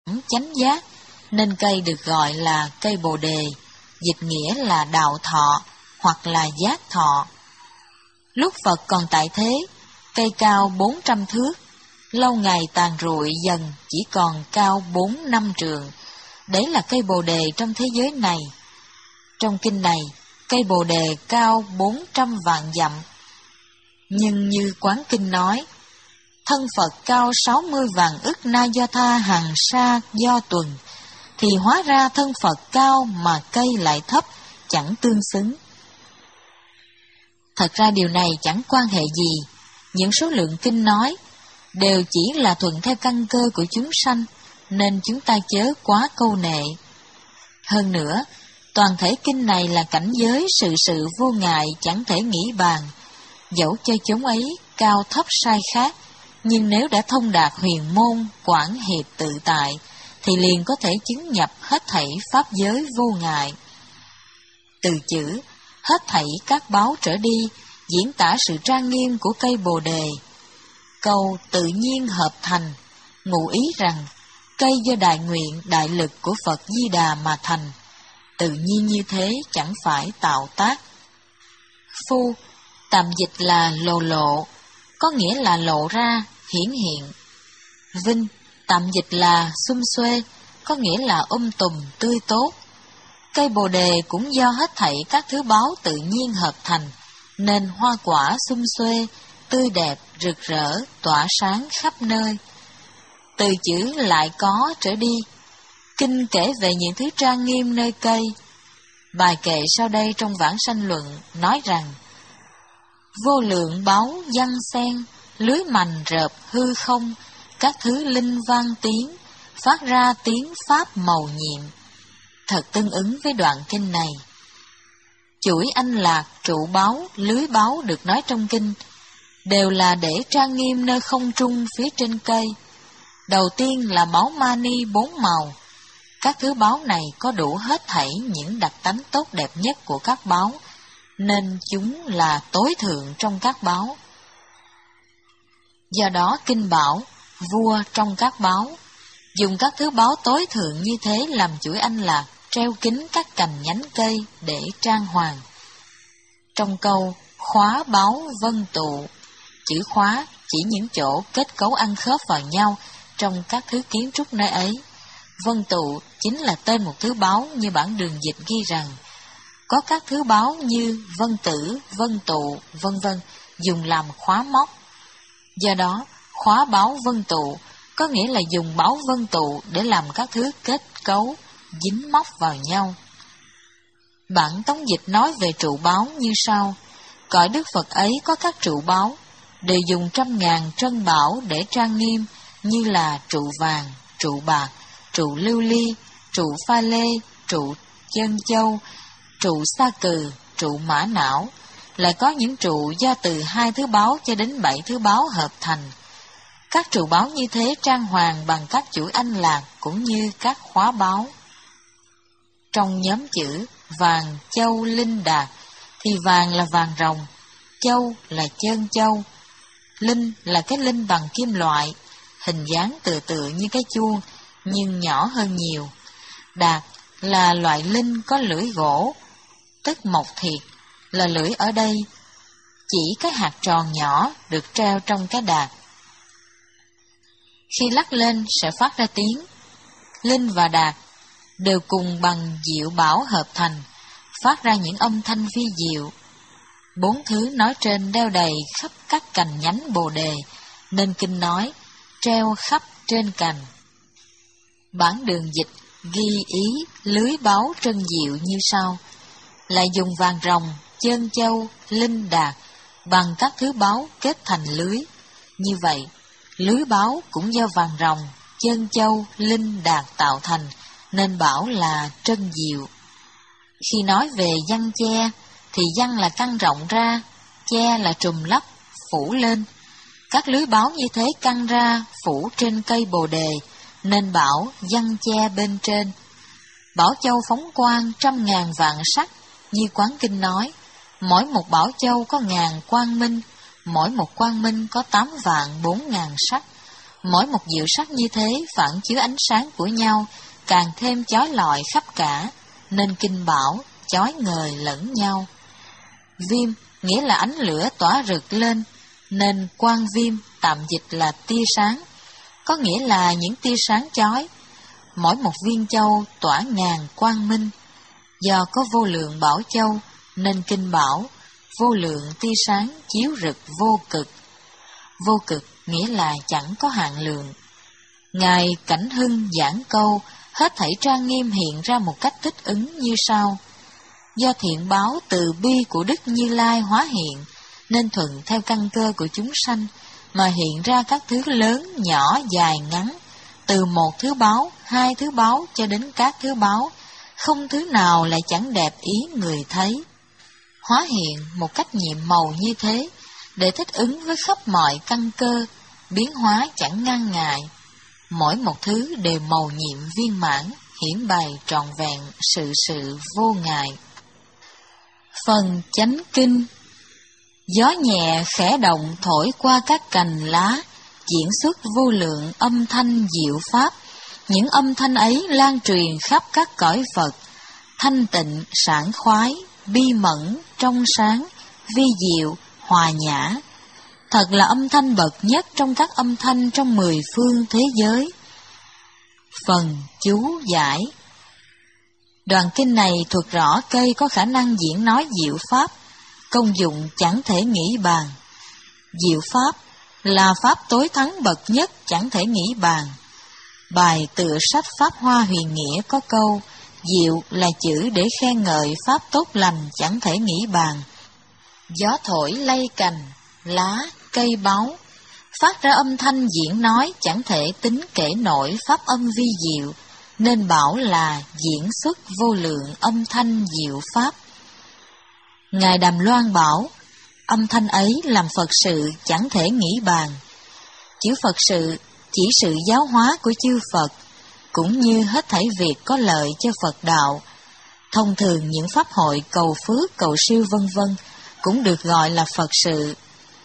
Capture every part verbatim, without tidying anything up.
chánh giác, nên cây được gọi là cây Bồ Đề, dịch nghĩa là đạo thọ hoặc là giác thọ. Lúc Phật còn tại thế, cây cao bốn trăm thước, lâu ngày tàn rụi dần chỉ còn cao bốn năm trượng. Đấy là cây Bồ Đề trong thế giới này. Trong kinh này, cây Bồ Đề cao bốn trăm vạn dặm. Nhưng như Quán Kinh nói, thân Phật cao sáu mươi vạn ức na do tha hàng sa do tuần, thì hóa ra thân Phật cao mà cây lại thấp, chẳng tương xứng. Thật ra điều này chẳng quan hệ gì. Những số lượng kinh nói đều chỉ là thuận theo căn cơ của chúng sanh, nên chúng ta chớ quá câu nệ. Hơn nữa, toàn thể kinh này là cảnh giới sự sự vô ngại chẳng thể nghĩ bàn. Dẫu cho chúng ấy cao thấp sai khác, nhưng nếu đã thông đạt huyền môn, quảng hiệp tự tại, thì liền có thể chứng nhập hết thảy pháp giới vô ngại. Từ chữ hết thảy các báo trở đi diễn tả sự trang nghiêm của cây Bồ Đề. Câu tự nhiên hợp thành ngụ ý rằng cây do đại nguyện đại lực của Phật Di Đà mà thành, tự nhiên như thế chẳng phải tạo tác. Phu tạm dịch là lồ lộ, có nghĩa là lộ ra, hiển hiện. Vinh tạm dịch là xum xuê, có nghĩa là um tùm, tươi tốt. Cây Bồ Đề cũng do hết thảy các thứ báu tự nhiên hợp thành, nên hoa quả xum xuê, tươi đẹp, rực rỡ, tỏa sáng khắp nơi. Từ chữ lại có trở đi, kinh kể về những thứ trang nghiêm nơi cây. Bài kệ sau đây trong Vãng Sanh Luận nói rằng: vô lượng báu văn sen, lưới mành rợp hư không, các thứ linh vang tiếng, phát ra tiếng pháp màu nhiệm. Thật tương ứng với đoạn kinh này. Chuỗi anh lạc, trụ báu, lưới báu được nói trong kinh đều là để trang nghiêm nơi không trung phía trên cây. Đầu tiên là báu mani bốn màu. Các thứ báu này có đủ hết thảy những đặc tánh tốt đẹp nhất của các báu, nên chúng là tối thượng trong các báu. Do đó kinh bảo vua trong các báu dùng các thứ báu tối thượng như thế làm chuỗi anh lạc, treo kín các cành nhánh cây để trang hoàng. Trong câu khóa báu vân tụ, chữ khóa chỉ những chỗ kết cấu ăn khớp vào nhau trong các thứ kiến trúc nơi ấy. Vân tụ chính là tên một thứ báu, như bản đường dịch ghi rằng có các thứ báu như vân tử, vân tụ, vân vân dùng làm khóa móc. Do đó, khóa báu vân tụ có nghĩa là dùng báu vân tụ để làm các thứ kết cấu dính móc vào nhau. Bản tống dịch nói về trụ báu như sau: cõi Đức Phật ấy có các trụ báu, đều dùng trăm ngàn trân bảo để trang nghiêm, như là trụ vàng, trụ bạc, trụ lưu ly, trụ pha lê, trụ chân châu, trụ sa cừ, trụ mã não. Lại có những trụ do từ hai thứ báu cho đến bảy thứ báu hợp thành. Các trụ báu như thế trang hoàng bằng các chuỗi anh lạc cũng như các khóa báu. Trong nhóm chữ vàng, châu, linh, đạt thì vàng là vàng rồng, châu là trơn châu, linh là cái linh bằng kim loại, hình dáng tựa tựa như cái chuông nhưng nhỏ hơn nhiều. Đạt là loại linh có lưỡi gỗ, tức mộc thiệt, là lưỡi ở đây chỉ cái hạt tròn nhỏ được treo trong cái đạt. Khi lắc lên sẽ phát ra tiếng. Linh và đạt đều cùng bằng diệu bảo hợp thành, phát ra những âm thanh vi diệu. Bốn thứ nói trên đeo đầy khắp các cành nhánh bồ đề, nên kinh nói treo khắp trên cành. Bản đường dịch ghi ý lưới báu trân diệu như sau: lại dùng vàng rồng, trơn châu, linh đạt bằng các thứ báu kết thành lưới. Như vậy, lưới báu cũng do vàng rồng, trơn châu, linh đạt tạo thành, nên bảo là trân diệu. Khi nói về giăng che, thì giăng là căng rộng ra, che là trùm lấp, phủ lên. Các lưới báu như thế căng ra, phủ trên cây bồ đề, nên bảo giăng che bên trên. Bảo châu phóng quang trăm ngàn vạn sắc, như Quán Kinh nói, mỗi một bảo châu có ngàn quang minh, mỗi một quang minh có tám vạn bốn ngàn sắc. Mỗi một diệu sắc như thế phản chiếu ánh sáng của nhau, càng thêm chói lọi khắp cả, nên kinh bảo chói ngời lẫn nhau. Viêm nghĩa là ánh lửa tỏa rực lên, nên quang viêm tạm dịch là tia sáng, có nghĩa là những tia sáng chói. Mỗi một viên châu tỏa ngàn quang minh. Do có vô lượng bảo châu, nên kinh bảo vô lượng tia sáng chiếu rực vô cực. Vô cực nghĩa là chẳng có hạn lượng. Ngài Cảnh Hưng giảng câu, hết thảy trang nghiêm hiện ra một cách thích ứng như sau. Do thiện báo từ bi của Đức Như Lai hóa hiện, nên thuận theo căn cơ của chúng sanh, mà hiện ra các thứ lớn, nhỏ, dài, ngắn, từ một thứ báo, hai thứ báo cho đến các thứ báo, không thứ nào lại chẳng đẹp ý người thấy. Hóa hiện một cách nhiệm màu như thế, để thích ứng với khắp mọi căn cơ, biến hóa chẳng ngăn ngại. Mỗi một thứ đều màu nhiệm viên mãn, hiển bày trọn vẹn sự sự vô ngại. Phần chánh kinh. Gió nhẹ khẽ động thổi qua các cành lá, diễn xuất vô lượng âm thanh diệu pháp. Những âm thanh ấy lan truyền khắp các cõi Phật, thanh tịnh, sảng khoái, bi mẫn, trong sáng, vi diệu, hòa nhã. Thật là âm thanh bậc nhất trong các âm thanh trong mười phương thế giới. Phần chú giải. Đoạn kinh này thuật rõ cây có khả năng diễn nói diệu pháp, công dụng chẳng thể nghĩ bàn. Diệu pháp là pháp tối thắng bậc nhất chẳng thể nghĩ bàn. Bài tựa sách Pháp Hoa Huyền Nghĩa có câu, diệu là chữ để khen ngợi pháp tốt lành chẳng thể nghĩ bàn. Gió thổi lay cành, lá, cây báu, phát ra âm thanh diễn nói chẳng thể tính kể nổi pháp âm vi diệu, nên bảo là diễn xuất vô lượng âm thanh diệu pháp. Ngài Đàm Loan bảo, âm thanh ấy làm Phật sự chẳng thể nghĩ bàn. Chữ Phật sự chỉ sự giáo hóa của chư Phật, cũng như hết thảy việc có lợi cho Phật đạo. Thông thường những pháp hội cầu phước, cầu siêu vân vân cũng được gọi là Phật sự.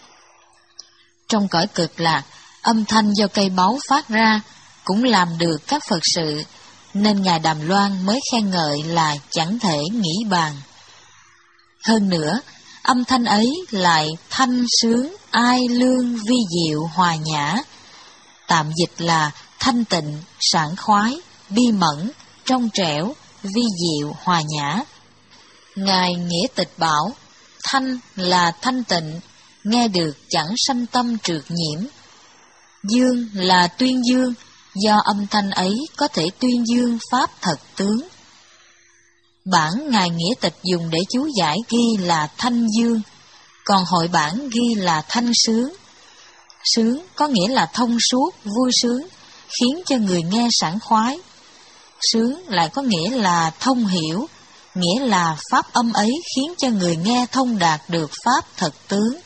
Trong cõi Cực Lạc, âm thanh do cây báu phát ra cũng làm được các Phật sự, nên Ngài Đàm Loan mới khen ngợi là chẳng thể nghĩ bàn. Hơn nữa, âm thanh ấy lại thanh sướng, ai lương, vi diệu, hòa nhã. Tạm dịch là thanh tịnh, sảng khoái, bi mẫn, trong trẻo, vi diệu, hòa nhã. Ngài Nghĩa Tịch bảo, thanh là thanh tịnh, nghe được chẳng sanh tâm trượt nhiễm. Dương là tuyên dương, do âm thanh ấy có thể tuyên dương pháp thật tướng. Bản Ngài Nghĩa Tịch dùng để chú giải ghi là thanh dương, còn hội bản ghi là thanh sướng. Sướng có nghĩa là thông suốt, vui sướng, khiến cho người nghe sảng khoái. Sướng lại có nghĩa là thông hiểu, nghĩa là pháp âm ấy khiến cho người nghe thông đạt được pháp thật tướng.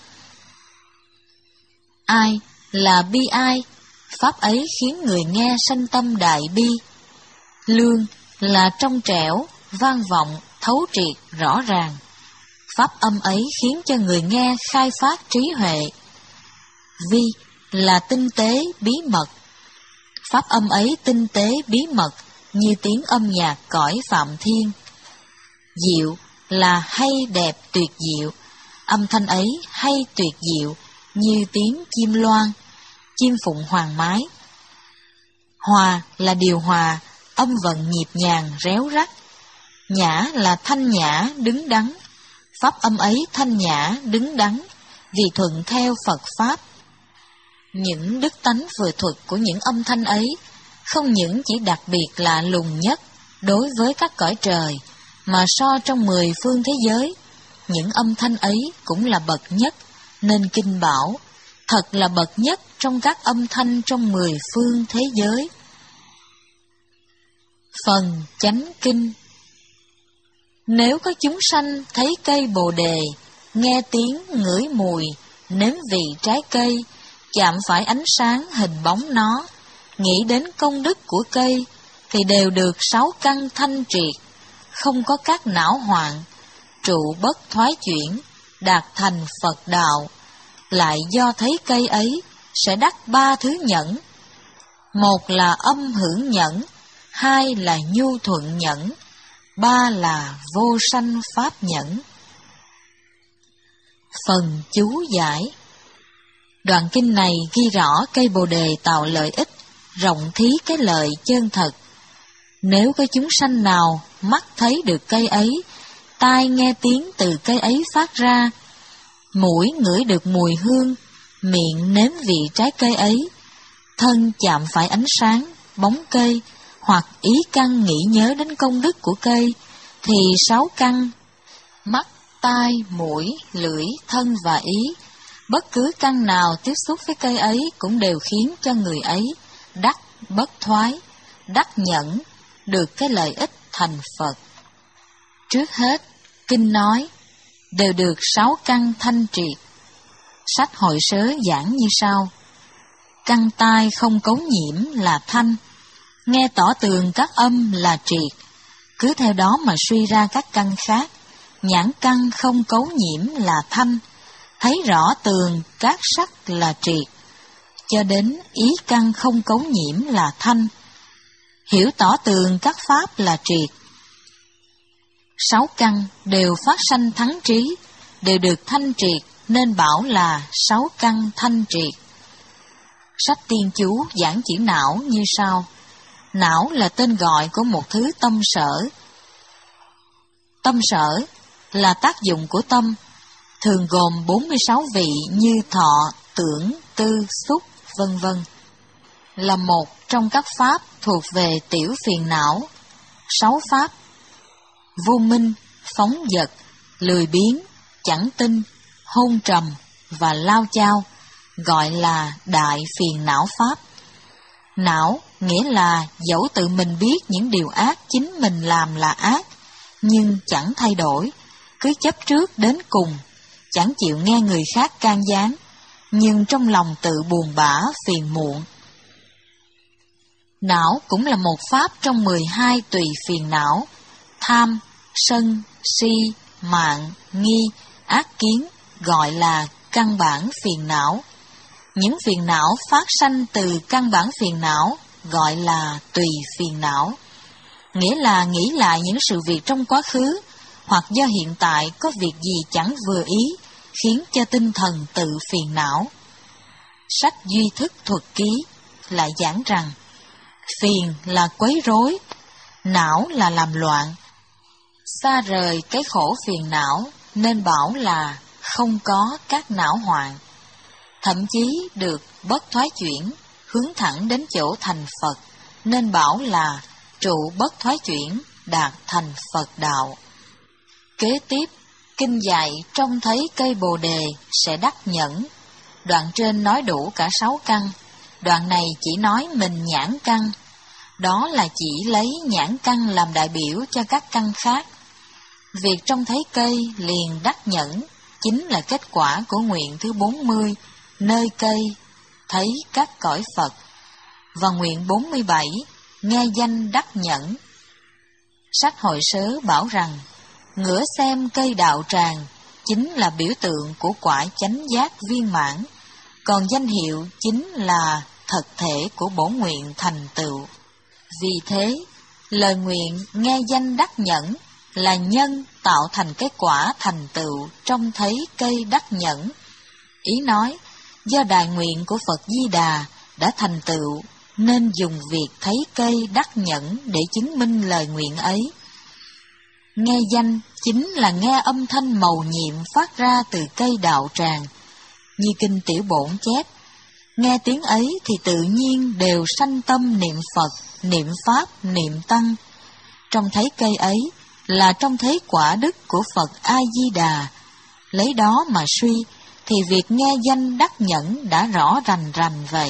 Ai là bi ai, pháp ấy khiến người nghe sanh tâm đại bi. Lương là trong trẻo, vang vọng, thấu triệt, rõ ràng. Pháp âm ấy khiến cho người nghe khai phát trí huệ. Vi là tinh tế, bí mật. Pháp âm ấy tinh tế, bí mật, như tiếng âm nhạc cõi Phạm Thiên. Diệu là hay đẹp tuyệt diệu. Âm thanh ấy hay tuyệt diệu, như tiếng chim loan, chim phụng hoàng mái. Hòa là điều hòa, âm vận nhịp nhàng, réo rắt. Nhã là thanh nhã, đứng đắn. Pháp âm ấy thanh nhã, đứng đắn, vì thuận theo Phật Pháp. Những đức tánh vừa thuật của những âm thanh ấy không những chỉ đặc biệt lạ lùng nhất đối với các cõi trời, mà so trong mười phương thế giới, những âm thanh ấy cũng là bậc nhất, nên kinh bảo, thật là bậc nhất trong các âm thanh trong mười phương thế giới. Phần chánh kinh. Nếu có chúng sanh thấy cây bồ đề, nghe tiếng, ngửi mùi, nếm vị trái cây, chạm phải ánh sáng hình bóng nó, nghĩ đến công đức của cây, thì đều được sáu căn thanh triệt, không có các não hoạn, trụ bất thoái chuyển, đạt thành Phật đạo. Lại do thấy cây ấy sẽ đắc ba thứ nhẫn, Một là âm hưởng nhẫn, hai là nhu thuận nhẫn, ba là vô sanh pháp nhẫn. Phần chú giải. Đoạn kinh này ghi rõ cây bồ đề tạo lợi ích, rộng thí cái lợi chân thật. Nếu có chúng sanh nào mắt thấy được cây ấy, tai nghe tiếng từ cây ấy phát ra, mũi ngửi được mùi hương, miệng nếm vị trái cây ấy, thân chạm phải ánh sáng, bóng cây, hoặc ý căn nghĩ nhớ đến công đức của cây, thì sáu căn, mắt, tai, mũi, lưỡi, thân và ý, bất cứ căn nào tiếp xúc với cây ấy cũng đều khiến cho người ấy đắc bất thoái, đắc nhẫn, được cái lợi ích thành Phật. Trước hết, kinh nói, đều được sáu căn thanh triệt. Sách Hội Sớ giảng như sau: căn tai không cấu nhiễm là thanh, nghe tỏ tường các âm là triệt, cứ theo đó mà suy ra các căn khác. Nhãn căn không cấu nhiễm là thanh, thấy rõ tường các sắc là triệt, cho đến ý căn không cấu nhiễm là thanh, hiểu tỏ tường các pháp là triệt. Sáu căn đều phát sanh thắng trí, đều được thanh triệt, nên bảo là sáu căn thanh triệt. Sách Tiên Chú giảng chữ não như sau: não là tên gọi của một thứ tâm sở. Tâm sở là tác dụng của tâm, thường gồm bốn mươi sáu vị như thọ, tưởng, tư, xúc, vân vân. Là một trong các pháp thuộc về tiểu phiền não. Sáu pháp: vô minh, phóng dật, lười biếng, chẳng tin, hôn trầm và lao chao, gọi là đại phiền não pháp. Não nghĩa là dẫu tự mình biết những điều ác chính mình làm là ác, nhưng chẳng thay đổi, cứ chấp trước đến cùng, chẳng chịu nghe người khác can gián, nhưng trong lòng tự buồn bã phiền muộn. Não cũng là một pháp trong mười hai tùy phiền não: tham, sân, si, mạn, nghi, ác kiến, gọi là căn bản phiền não. Những phiền não phát sanh từ căn bản phiền não gọi là tùy phiền não, nghĩa là nghĩ lại những sự việc trong quá khứ, hoặc do hiện tại có việc gì chẳng vừa ý, khiến cho tinh thần tự phiền não. Sách Duy Thức Thuật Ký lại giảng rằng, phiền là quấy rối, não là làm loạn. Xa rời cái khổ phiền não, nên bảo là không có các não hoạn. Thậm chí được bất thoái chuyển, hướng thẳng đến chỗ thành Phật, nên bảo là trụ bất thoái chuyển, đạt thành Phật đạo. Kế tiếp, kinh dạy trông thấy cây bồ đề sẽ đắc nhẫn. Đoạn trên nói đủ cả sáu căn, đoạn này chỉ nói mình nhãn căn. Đó là chỉ lấy nhãn căn làm đại biểu cho các căn khác. Việc trông thấy cây liền đắc nhẫn chính là kết quả của nguyện thứ bốn mươi, nơi cây thấy các cõi Phật, và nguyện bốn mươi bảy, nghe danh đắc nhẫn. Sách Hội Sớ bảo rằng, ngửa xem cây đạo tràng chính là biểu tượng của quả chánh giác viên mãn, còn danh hiệu chính là thật thể của bổn nguyện thành tựu. Vì thế, lời nguyện nghe danh đắc nhẫn là nhân tạo thành cái quả thành tựu trông thấy cây đắc nhẫn. Ý nói, do đại nguyện của Phật Di Đà đã thành tựu, nên dùng việc thấy cây đắc nhẫn để chứng minh lời nguyện ấy. Nghe danh chính là nghe âm thanh mầu nhiệm phát ra từ cây đạo tràng. Như kinh Tiểu Bổn chép, nghe tiếng ấy thì tự nhiên đều sanh tâm niệm Phật, niệm Pháp, niệm Tăng. Trông thấy cây ấy là trông thấy quả đức của Phật A-di-đà. Lấy đó mà suy, thì việc nghe danh đắc nhẫn đã rõ rành rành vậy.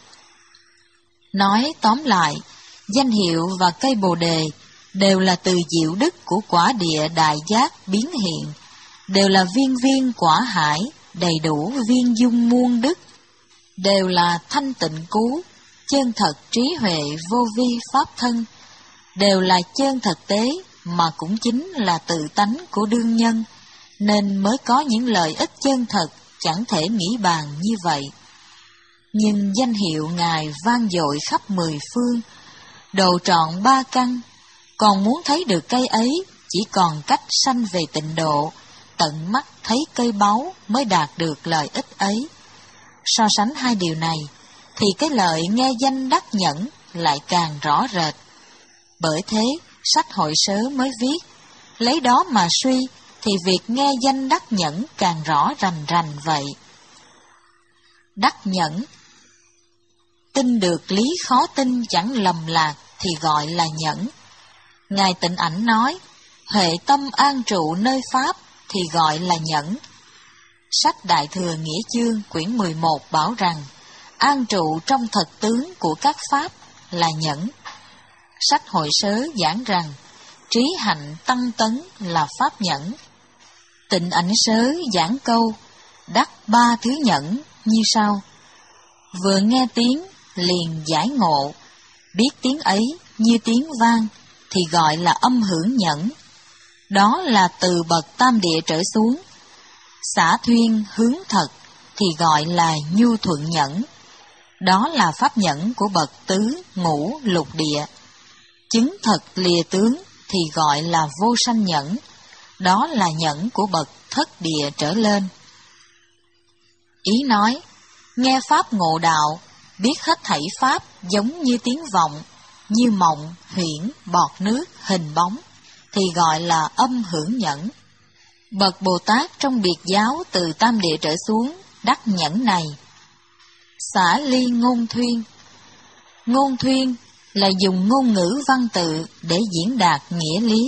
Nói tóm lại, danh hiệu và cây bồ đề đều là từ diệu đức của quả địa đại giác biến hiện, đều là viên viên quả hải, đầy đủ viên dung muôn đức, đều là thanh tịnh cứu, chân thật trí huệ vô vi pháp thân, đều là chân thực tế mà cũng chính là tự tánh của đương nhân, nên mới có những lợi ích chân thật chẳng thể nghĩ bàn như vậy. nhưng danh hiệu Ngài vang dội khắp mười phương, đồ trọn ba căn, còn muốn thấy được cây ấy chỉ còn cách sanh về tịnh độ, tận mắt thấy cây báu mới đạt được lợi ích ấy. So sánh hai điều này, thì cái lợi nghe danh đắc nhẫn lại càng rõ rệt. Bởi thế, sách Hội Sớ mới viết, lấy đó mà suy, thì việc nghe danh đắc nhẫn càng rõ rành rành vậy. Đắc nhẫn, tin được lý khó tin chẳng lầm lạc thì gọi là nhẫn. Ngài Tịnh Ảnh nói, huệ tâm an trụ nơi Pháp thì gọi là nhẫn. Sách Đại Thừa Nghĩa Chương quyển mười một bảo rằng, an trụ trong thật tướng của các Pháp là nhẫn. Sách Hội Sớ giảng rằng, trí hạnh tăng tấn là Pháp nhẫn. Tịnh Ảnh Sớ giảng câu, đắc ba thứ nhẫn như sau. Vừa nghe tiếng liền giải ngộ, biết tiếng ấy như tiếng vang thì gọi là âm hưởng nhẫn. Đó là từ bậc tam địa trở xuống. Xả thuyên hướng thật thì gọi là nhu thuận nhẫn. Đó là pháp nhẫn của bậc tứ, ngũ, lục địa. Chứng thật lìa tướng thì gọi là vô sanh nhẫn. Đó là nhẫn của bậc thất địa trở lên. Ý nói, nghe pháp ngộ đạo, biết hết thảy pháp giống như tiếng vọng, như mộng, huyễn, bọt nước, hình bóng, thì gọi là âm hưởng nhẫn. Bậc Bồ Tát trong biệt giáo từ tam địa trở xuống đắc nhẫn này. Xả ly ngôn thuyên. Ngôn thuyên là dùng ngôn ngữ văn tự để diễn đạt nghĩa lý.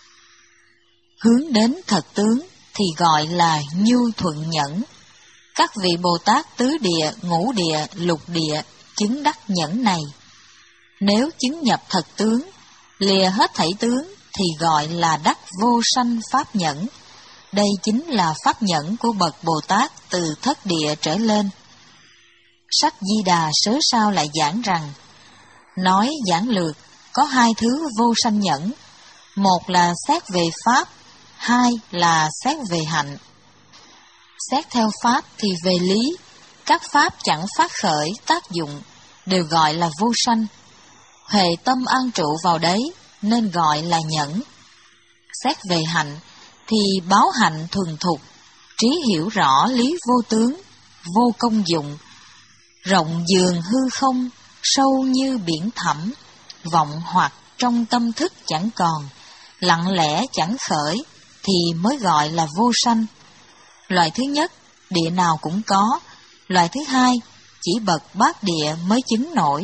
Hướng đến thật tướng thì gọi là nhu thuận nhẫn. Các vị Bồ Tát tứ địa, ngũ địa, lục địa chứng đắc nhẫn này. Nếu chứng nhập thật tướng, lìa hết thảy tướng thì gọi là đắc vô sanh pháp nhẫn. Đây chính là pháp nhẫn của bậc Bồ Tát từ thất địa trở lên. Sách Di Đà Sớ Sao lại giảng rằng, nói giản lược có hai thứ vô sanh nhẫn, một là xét về pháp, hai là xét về hạnh. Xét theo pháp thì về lý, các pháp chẳng phát khởi tác dụng, đều gọi là vô sanh. Huệ tâm an trụ vào đấy nên gọi là nhẫn. Xét về hạnh thì báo hạnh thuần thục, trí hiểu rõ lý vô tướng, vô công dụng, rộng dường hư không, sâu như biển thẳm, vọng hoặc trong tâm thức chẳng còn, lặng lẽ chẳng khởi, thì mới gọi là vô sanh. Loại thứ nhất, địa nào cũng có, loại thứ hai, chỉ bậc bát địa mới chứng nổi.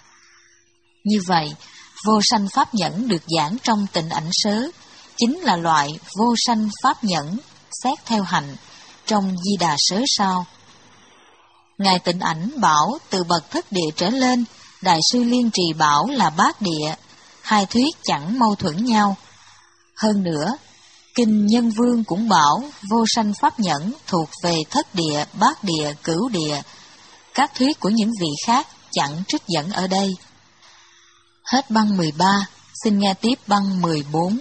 Như vậy, vô sanh pháp nhẫn được giảng trong Tịnh Ảnh Sớ, chính là loại vô sanh pháp nhẫn, xét theo hạnh, trong Di Đà Sớ Sao. Ngài Tịnh Ảnh bảo từ bậc thất địa trở lên, Đại sư Liên Trì bảo là bát địa, hai thuyết chẳng mâu thuẫn nhau. Hơn nữa, Kinh Nhân Vương cũng bảo vô sanh pháp nhẫn thuộc về thất địa, bát địa, cửu địa. Các thuyết của những vị khác chẳng trích dẫn ở đây. Hết băng mười ba, xin nghe tiếp băng mười bốn.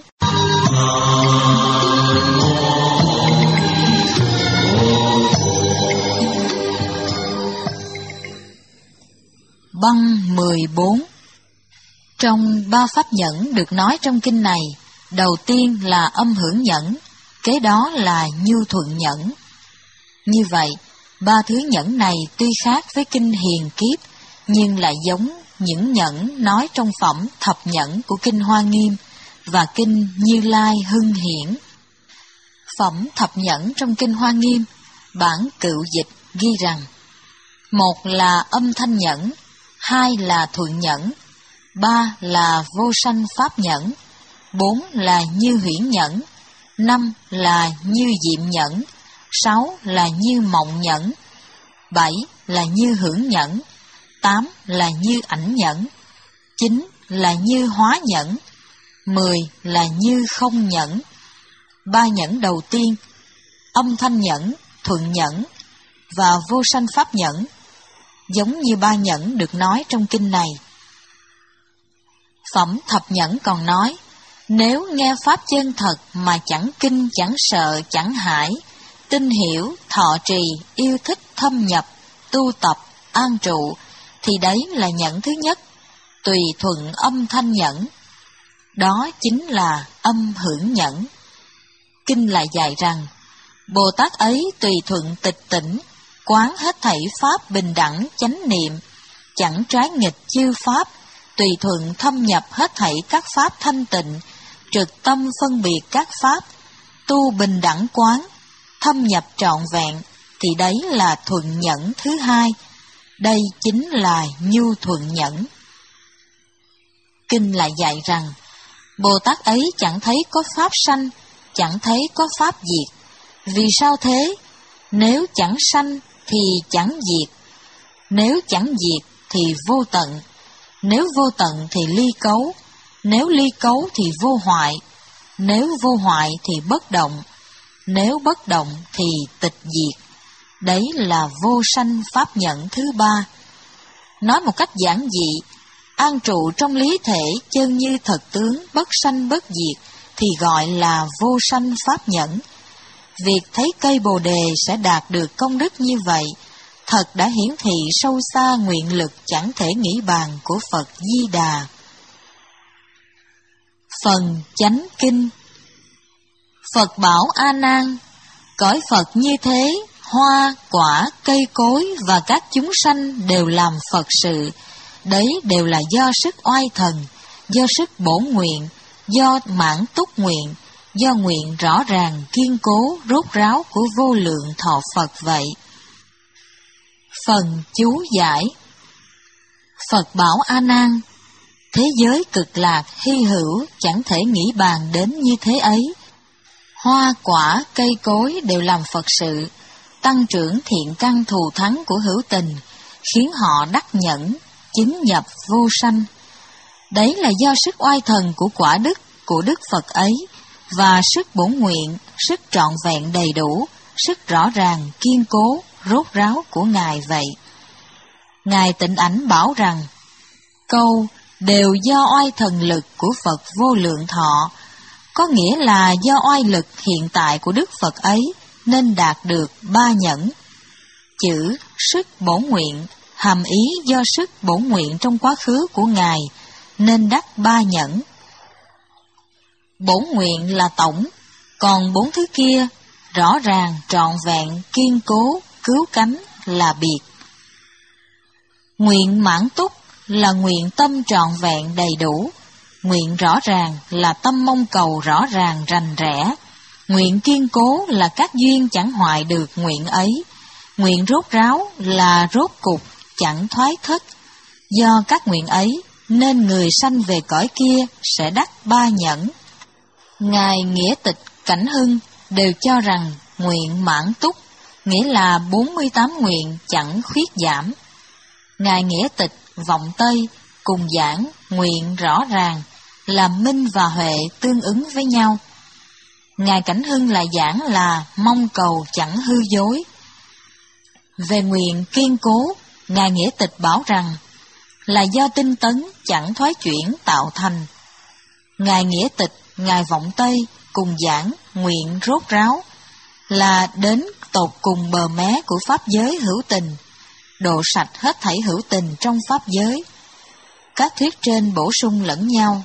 Băng mười bốn. Trong ba pháp nhẫn được nói trong kinh này, đầu tiên là âm hưởng nhẫn, kế đó là nhu thuận nhẫn. Như vậy, ba thứ nhẫn này tuy khác với kinh Hiền Kiếp, nhưng lại giống những nhẫn nói trong phẩm thập nhẫn của kinh Hoa Nghiêm và kinh Như Lai Hưng Hiển. Phẩm thập nhẫn trong kinh Hoa Nghiêm, bản cựu dịch ghi rằng, một là âm thanh nhẫn, hai là thuận nhẫn, ba là vô sanh pháp nhẫn, bốn là như huyễn nhẫn, năm là như diệm nhẫn, sáu là như mộng nhẫn, bảy là như hưởng nhẫn, tám là như ảnh nhẫn, chín là như hóa nhẫn, mười là như không nhẫn. Ba nhẫn đầu tiên, âm thanh nhẫn, thuận nhẫn và vô sanh pháp nhẫn, giống như ba nhẫn được nói trong kinh này. Phẩm thập nhẫn còn nói, nếu nghe pháp chân thật mà chẳng kinh, chẳng sợ, chẳng hãi, tin hiểu, thọ trì, yêu thích, thâm nhập, tu tập, an trụ, thì đấy là nhẫn thứ nhất, tùy thuận âm thanh nhẫn. Đó chính là âm hưởng nhẫn. Kinh lại dạy rằng, Bồ Tát ấy tùy thuận tịch tỉnh, quán hết thảy pháp bình đẳng chánh niệm, chẳng trái nghịch chư pháp, tùy thuận thâm nhập hết thảy các pháp thanh tịnh, trực tâm phân biệt các pháp, tu bình đẳng quán, thâm nhập trọn vẹn, thì đấy là thuận nhẫn thứ hai. Đây chính là nhu thuận nhẫn. Kinh lại dạy rằng, Bồ Tát ấy chẳng thấy có pháp sanh, chẳng thấy có pháp diệt. Vì sao thế? Nếu chẳng sanh thì chẳng diệt, nếu chẳng diệt thì vô tận, nếu vô tận thì ly cấu, nếu ly cấu thì vô hoại, nếu vô hoại thì bất động, nếu bất động thì tịch diệt. Đấy là vô sanh pháp nhẫn thứ ba. Nói một cách giản dị, an trụ trong lý thể chân như thật tướng, bất sanh bất diệt, thì gọi là vô sanh pháp nhẫn. Việc thấy cây Bồ Đề sẽ đạt được công đức như vậy, thật đã hiển thị sâu xa nguyện lực chẳng thể nghĩ bàn của Phật Di Đà. Phần Chánh Kinh. Phật bảo A Nan, cõi Phật như thế, hoa, quả, cây cối và các chúng sanh đều làm Phật sự. Đấy đều là do sức oai thần, do sức bổn nguyện, do mãn túc nguyện, do nguyện rõ ràng, kiên cố, rốt ráo của vô lượng thọ Phật vậy. Phần chú giải. Phật bảo A Nan, thế giới cực lạc hy hữu chẳng thể nghĩ bàn đến như thế ấy. Hoa quả cây cối đều làm Phật sự, tăng trưởng thiện căn thù thắng của hữu tình, khiến họ đắc nhẫn, chứng nhập vô sanh. Đấy là do sức oai thần của quả đức của Đức Phật ấy, và sức bổn nguyện, sức trọn vẹn đầy đủ, sức rõ ràng, kiên cố, rốt ráo của Ngài vậy. Ngài Tịnh Ảnh bảo rằng, câu đều do oai thần lực của Phật vô lượng thọ, có nghĩa là do oai lực hiện tại của Đức Phật ấy nên đạt được ba nhẫn. Chữ sức bổn nguyện hàm ý do sức bổn nguyện trong quá khứ của Ngài nên đắc ba nhẫn. Bổn nguyện là tổng, còn bốn thứ kia rõ ràng, trọn vẹn, kiên cố, cứu cánh là biệt. Nguyện mãn túc là nguyện tâm trọn vẹn đầy đủ. Nguyện rõ ràng là tâm mong cầu rõ ràng rành rẽ. Nguyện kiên cố là các duyên chẳng hoại được nguyện ấy. Nguyện rốt ráo là rốt cục chẳng thoái thất. Do các nguyện ấy nên người sanh về cõi kia sẽ đắc ba nhẫn. Ngài Nghĩa Tịch, Cảnh Hưng đều cho rằng nguyện mãn túc nghĩa là bốn mươi tám nguyện chẳng khuyết giảm. Ngài Nghĩa Tịch, Vọng Tây cùng giảng nguyện rõ ràng là minh và huệ tương ứng với nhau. Ngài Cảnh Hưng lại giảng là mong cầu chẳng hư dối. Về nguyện kiên cố, Ngài Nghĩa Tịch bảo rằng là do tinh tấn chẳng thoái chuyển tạo thành. Ngài Nghĩa Tịch, Ngài Vọng Tây cùng giảng nguyện rốt ráo là đến tột cùng bờ mé của pháp giới hữu tình, độ sạch hết thảy hữu tình trong pháp giới. Các thuyết trên bổ sung lẫn nhau.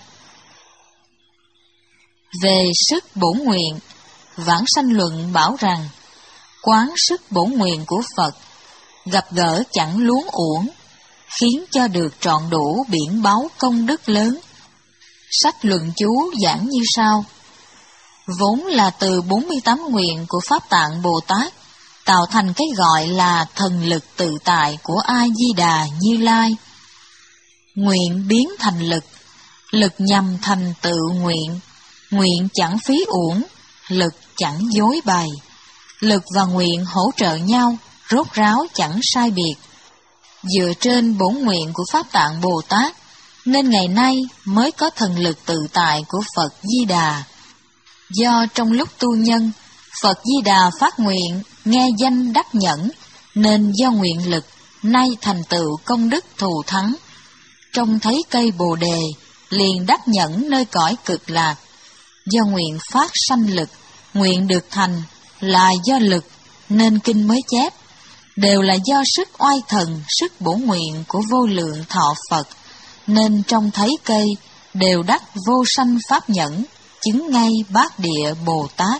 Về sức bổn nguyện, Vãng Sanh Luận bảo rằng quán sức bổn nguyện của Phật gặp gỡ chẳng luống uổng, khiến cho được trọn đủ biển báu công đức lớn. Sách luận chú giảng như sau: vốn là từ bốn mươi tám nguyện của Pháp Tạng Bồ Tát tạo thành cái gọi là thần lực tự tại của A Di Đà Như Lai. Nguyện biến thành lực, lực nhằm thành tựu nguyện, nguyện chẳng phí uổng, lực chẳng dối bày. Lực và nguyện hỗ trợ nhau, rốt ráo chẳng sai biệt. Dựa trên bổn nguyện của Pháp Tạng Bồ Tát, nên ngày nay mới có thần lực tự tại của Phật Di Đà. Do trong lúc tu nhân, Phật Di Đà phát nguyện nghe danh đắc nhẫn, nên do nguyện lực nay thành tựu công đức thù thắng. Trông thấy cây Bồ Đề, liền đắc nhẫn nơi cõi cực lạc. Do nguyện phát sanh lực, nguyện được thành là do lực, nên kinh mới chép đều là do sức oai thần, sức bổ nguyện của vô lượng thọ Phật, nên trông thấy cây đều đắc vô sanh pháp nhẫn, chứng ngay bát địa Bồ Tát.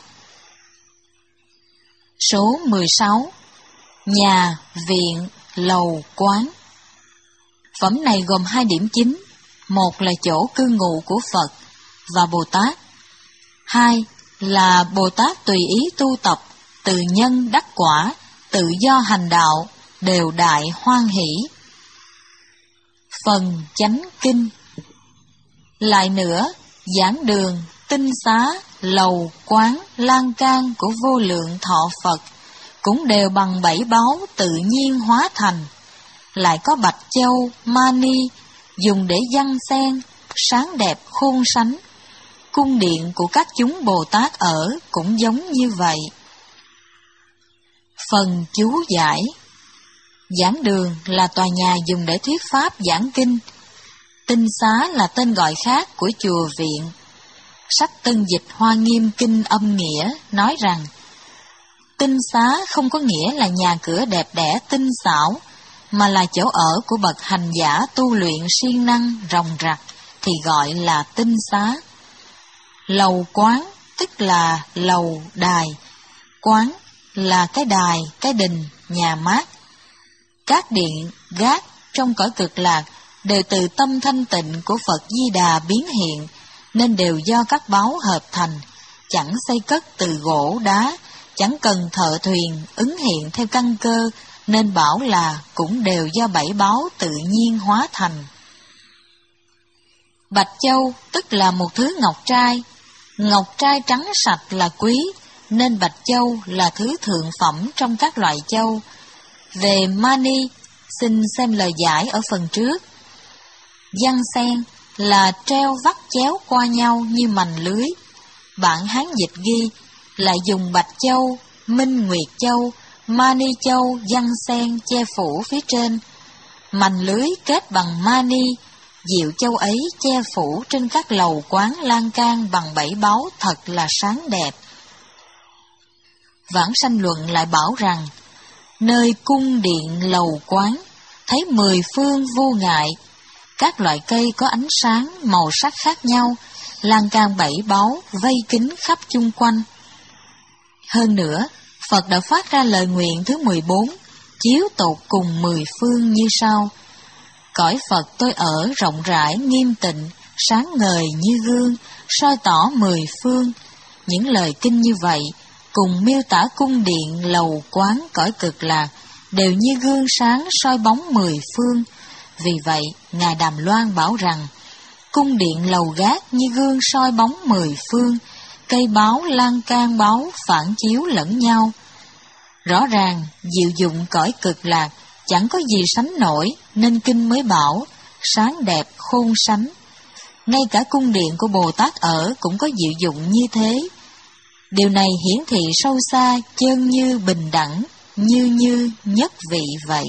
Số mười sáu. Nhà, viện, lầu, quán. Phẩm này gồm hai điểm chính, một là chỗ cư ngụ của Phật và Bồ Tát, hai là Bồ Tát tùy ý tu tập, từ nhân đắc quả, tự do hành đạo, đều đại hoan hỷ. Phần chánh kinh. Lại nữa, giảng đường, tinh xá, lầu, quán, lan can của vô lượng thọ Phật cũng đều bằng bảy báu tự nhiên hóa thành. Lại có bạch châu, mani, dùng để văn sen, sáng đẹp khôn sánh. Cung điện của các chúng Bồ Tát ở cũng giống như vậy. Phần chú giải. Giảng đường là tòa nhà dùng để thuyết pháp giảng kinh. Tinh xá là tên gọi khác của chùa viện. Sách Tân Dịch Hoa Nghiêm Kinh Âm Nghĩa nói rằng, tinh xá không có nghĩa là nhà cửa đẹp đẽ tinh xảo, mà là chỗ ở của bậc hành giả tu luyện siêng năng ròng rạc, thì gọi là tinh xá. Lầu quán tức là lầu đài, quán là cái đài, cái đình, nhà mát. Các điện, gác trong cõi cực lạc đều từ tâm thanh tịnh của Phật Di Đà biến hiện, nên đều do các báu hợp thành, chẳng xây cất từ gỗ đá, chẳng cần thợ thuyền ứng hiện theo căn cơ, nên bảo là cũng đều do bảy báu tự nhiên hóa thành. Bạch châu tức là một thứ ngọc trai. Ngọc trai trắng sạch là quý, nên bạch châu là thứ thượng phẩm trong các loại châu. Về mani, xin xem lời giải ở phần trước. Văn sen là treo vắt chéo qua nhau như mành lưới. Bản Hán dịch ghi là dùng bạch châu, minh nguyệt châu, mani châu, văn sen che phủ phía trên. Mành lưới kết bằng mani, diệu châu ấy che phủ trên các lầu quán lan can bằng bảy báu thật là sáng đẹp. Vãng Sanh Luận lại bảo rằng, nơi cung điện lầu quán, thấy mười phương vô ngại, các loại cây có ánh sáng, màu sắc khác nhau, lan can bảy báu, vây kín khắp chung quanh. Hơn nữa, Phật đã phát ra lời nguyện thứ mười bốn, chiếu tột cùng mười phương như sau. Cõi Phật tôi ở rộng rãi nghiêm tịnh, sáng ngời như gương, soi tỏ mười phương. Những lời kinh như vậy, cùng miêu tả cung điện lầu quán cõi cực lạc, đều như gương sáng soi bóng mười phương. Vì vậy, Ngài Đàm Loan bảo rằng, cung điện lầu gác như gương soi bóng mười phương, cây báu lan can báu phản chiếu lẫn nhau. Rõ ràng, diệu dụng cõi cực lạc, chẳng có gì sánh nổi, nên kinh mới bảo, sáng đẹp khôn sánh. Ngay cả cung điện của Bồ Tát ở cũng có diệu dụng như thế. Điều này hiển thị sâu xa, chân như bình đẳng, như như nhất vị vậy.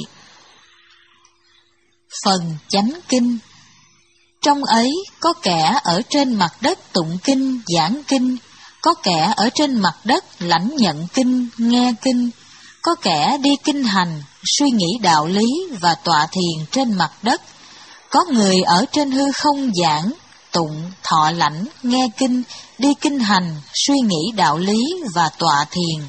Phần chánh kinh. Trong ấy có kẻ ở trên mặt đất tụng kinh, giảng kinh, có kẻ ở trên mặt đất lãnh nhận kinh, nghe kinh, có kẻ đi kinh hành, suy nghĩ đạo lý và tọa thiền trên mặt đất, có người ở trên hư không giảng, tụng, thọ lãnh, nghe kinh, đi kinh hành, suy nghĩ đạo lý và tọa thiền.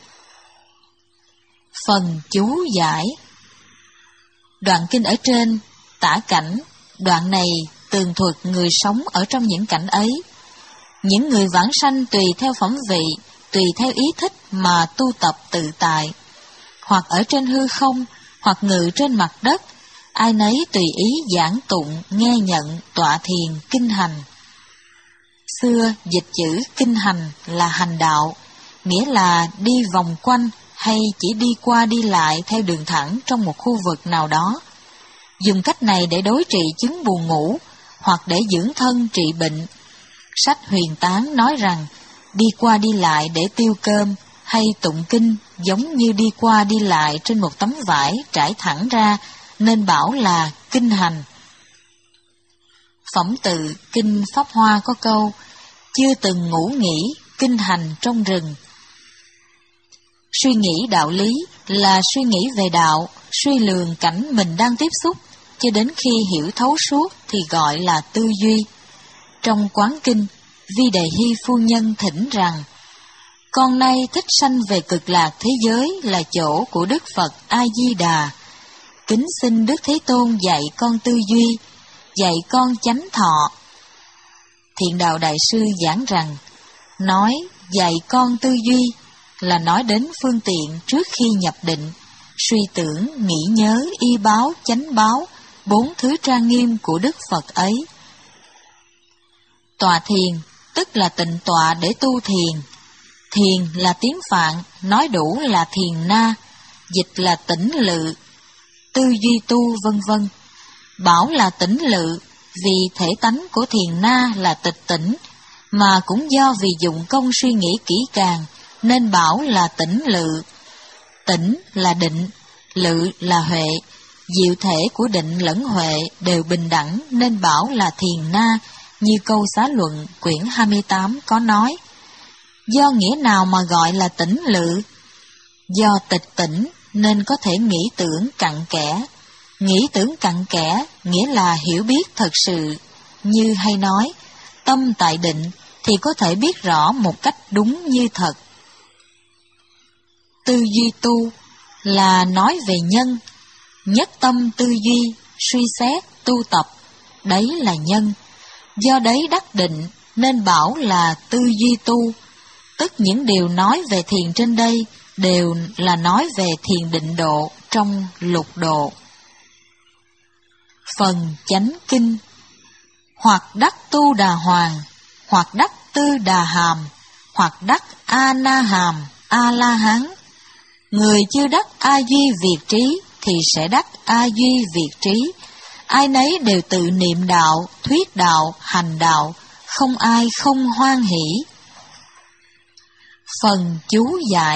Phần chú giải. Đoạn kinh ở trên tả cảnh, đoạn này tường thuật người sống ở trong những cảnh ấy. Những người vãng sanh tùy theo phẩm vị, tùy theo ý thích mà tu tập tự tại, hoặc ở trên hư không, hoặc ngự trên mặt đất, ai nấy tùy ý giảng tụng, nghe nhận, tọa thiền, kinh hành. Xưa dịch chữ kinh hành là hành đạo, nghĩa là đi vòng quanh hay chỉ đi qua đi lại theo đường thẳng trong một khu vực nào đó. Dùng cách này để đối trị chứng buồn ngủ, hoặc để dưỡng thân trị bệnh. Sách Huyền Tán nói rằng, đi qua đi lại để tiêu cơm, hay tụng kinh giống như đi qua đi lại trên một tấm vải trải thẳng ra, nên bảo là kinh hành. Phẩm tự Kinh Pháp Hoa có câu, chưa từng ngủ nghỉ, kinh hành trong rừng. Suy nghĩ đạo lý là suy nghĩ về đạo, suy lường cảnh mình đang tiếp xúc, cho đến khi hiểu thấu suốt thì gọi là tư duy. Trong Quán Kinh, Vi Đề Hy phu nhân thỉnh rằng, con nay thích sanh về Cực Lạc thế giới là chỗ của Đức Phật A-di-đà. Kính xin Đức Thế Tôn dạy con tư duy, dạy con chánh thọ. Thiện Đạo Đại Sư giảng rằng, nói dạy con tư duy là nói đến phương tiện trước khi nhập định, suy tưởng, nghĩ nhớ, y báo, chánh báo, bốn thứ trang nghiêm của Đức Phật ấy. Tọa thiền, tức là tịnh tọa để tu thiền. Thiền là tiếng Phạn, nói đủ là thiền na, dịch là tĩnh lự, tư duy tu vân vân. Bảo là tĩnh lự vì thể tánh của thiền na là tịch tỉnh, mà cũng do vì dụng công suy nghĩ kỹ càng nên bảo là tĩnh lự. Tĩnh là định, lự là huệ, diệu thể của định lẫn huệ đều bình đẳng nên bảo là thiền na, như câu Xá Luận quyển hai mươi tám có nói. Do nghĩa nào mà gọi là tĩnh lự? Do tịch tỉnh nên có thể nghĩ tưởng cặn kẽ. Nghĩ tưởng cặn kẽ nghĩa là hiểu biết thật sự, như hay nói, tâm tại định thì có thể biết rõ một cách đúng như thật. Tư duy tu là nói về nhân, nhất tâm tư duy, suy xét, tu tập, đấy là nhân. Do đấy đắc định nên bảo là tư duy tu, tức những điều nói về thiền trên đây đều là nói về thiền định độ trong lục độ. Phần chánh kinh. Hoặc đắc tu đà hoàng, hoặc đắc tư đà hàm, hoặc đắc a na hàm, a la hán. Người chưa đắc a duy việt trí thì sẽ đắc a duy việt trí. Ai nấy đều tự niệm đạo, thuyết đạo, hành đạo, không ai không hoan hỷ. Phần chú giải.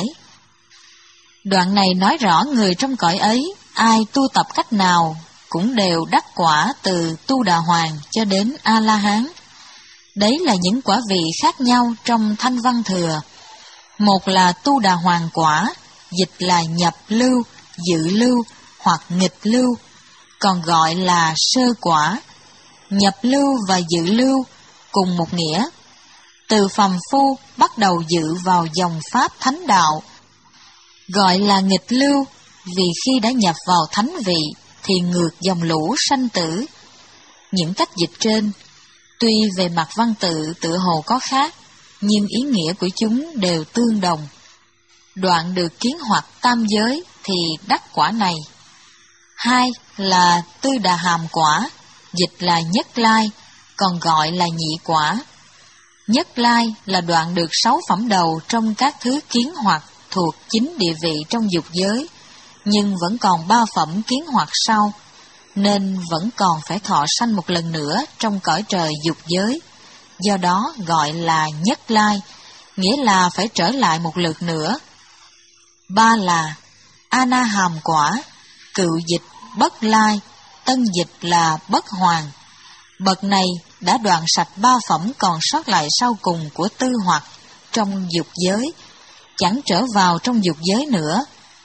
Đoạn này nói rõ người trong cõi ấy, ai tu tập cách nào cũng đều đắc quả từ tu đà hoàng cho đến A-la-hán. Đấy là những quả vị khác nhau trong Thanh Văn Thừa. Một là tu đà hoàng quả, dịch là nhập lưu, dự lưu hoặc nghịch lưu, còn gọi là sơ quả. Nhập lưu và dự lưu cùng một nghĩa. Từ phàm phu bắt đầu dự vào dòng pháp thánh đạo. Gọi là nghịch lưu vì khi đã nhập vào thánh vị thì ngược dòng lũ sanh tử. Những cách dịch trên, tuy về mặt văn tự tựa hồ có khác, nhưng ý nghĩa của chúng đều tương đồng. Đoạn được kiến hoặc tam giới thì đắc quả này. Hai là tư đà hàm quả, dịch là nhất lai, còn gọi là nhị quả. Nhất lai là đoạn được sáu phẩm đầu trong các thứ kiến hoặc thuộc chín địa vị trong dục giới, nhưng vẫn còn ba phẩm kiến hoặc sau, nên vẫn còn phải thọ sanh một lần nữa trong cõi trời dục giới. Do đó gọi là nhất lai, nghĩa là phải trở lại một lượt nữa. Ba là a na hàm quả, cựu dịch bất lai, tân dịch là bất hoàng. Bậc này đã đoạn sạch ba phẩm còn sót lại sau cùng của tư hoặc trong dục giới, chẳng trở vào trong dục giới nữa.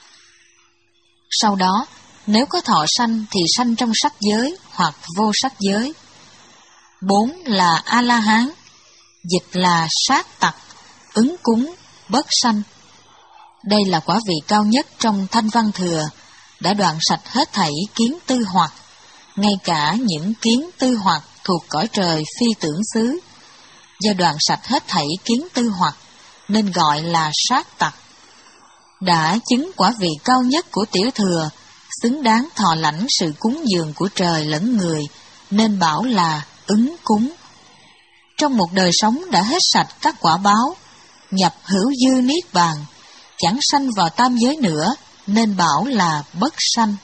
Sau đó, nếu có thọ sanh thì sanh trong sắc giới hoặc vô sắc giới. Bốn là A-la-hán, dịch là sát tặc, ứng cúng, bất sanh. Đây là quả vị cao nhất trong Thanh Văn Thừa, đã đoạn sạch hết thảy kiến tư hoặc, ngay cả những kiến tư hoặc thuộc cõi trời phi tưởng xứ. Do đoạn sạch hết thảy kiến tư hoặc nên gọi là sát tặc. Đã chứng quả vị cao nhất của tiểu thừa, xứng đáng thọ lãnh sự cúng dường của trời lẫn người, nên bảo là ứng cúng. Trong một đời sống đã hết sạch các quả báo, nhập hữu dư niết bàn, chẳng sanh vào tam giới nữa, nên bảo là bất sanh.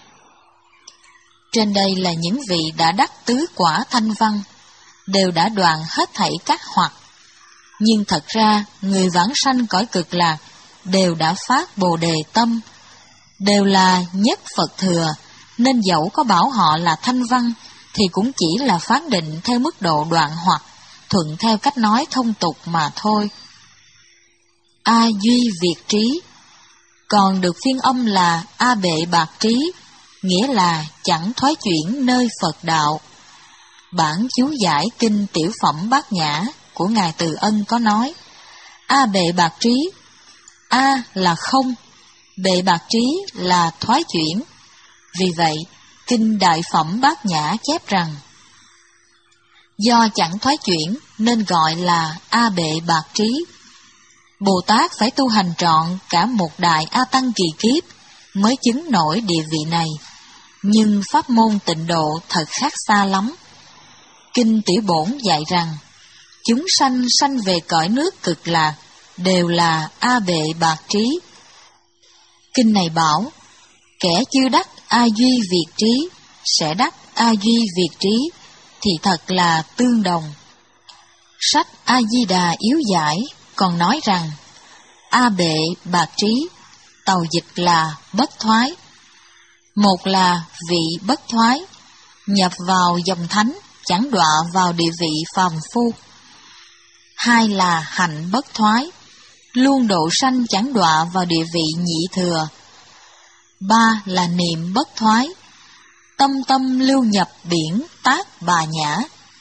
Trên đây là những vị đã đắc tứ quả thanh văn, đều đã đoạn hết thảy các hoặc. Nhưng thật ra, người vãng sanh cõi cực lạc đều đã phát bồ đề tâm, đều là nhất Phật thừa, nên dẫu có bảo họ là thanh văn, thì cũng chỉ là phán định theo mức độ đoạn hoặc, thuận theo cách nói thông tục mà thôi. A duy việt trí, còn được phiên âm là A Bệ Bạc Trí, nghĩa là chẳng thoái chuyển nơi Phật đạo. Bản chú giải kinh Tiểu Phẩm Bát Nhã của Ngài Từ Ân có nói, A Bệ Bạc Trí, A là không, Bệ Bạc Trí là thoái chuyển. Vì vậy, kinh Đại Phẩm Bát Nhã chép rằng, do chẳng thoái chuyển nên gọi là A Bệ Bạc Trí. Bồ Tát phải tu hành trọn cả một đại A Tăng kỳ kiếp mới chứng nổi địa vị này, nhưng pháp môn tịnh độ thật khác xa lắm. Kinh Tiểu Bổn dạy rằng, chúng sanh sanh về cõi nước cực lạc đều là A Bệ Bạc Trí. Kinh này bảo, kẻ chưa đắc A Duy Việt Trí sẽ đắc A Duy Việt Trí, thì thật là tương đồng. Sách A Di Đà Yếu Giải còn nói rằng, A Bệ Bạc Trí, tàu dịch là bất thoái. Một là vị bất thoái, nhập vào dòng thánh, chẳng đọa vào địa vị phàm phu. Hai là hạnh bất thoái, luôn độ sanh chẳng đọa vào địa vị nhị thừa. Ba là niệm bất thoái, tâm tâm lưu nhập biển Tác Bà Nhã.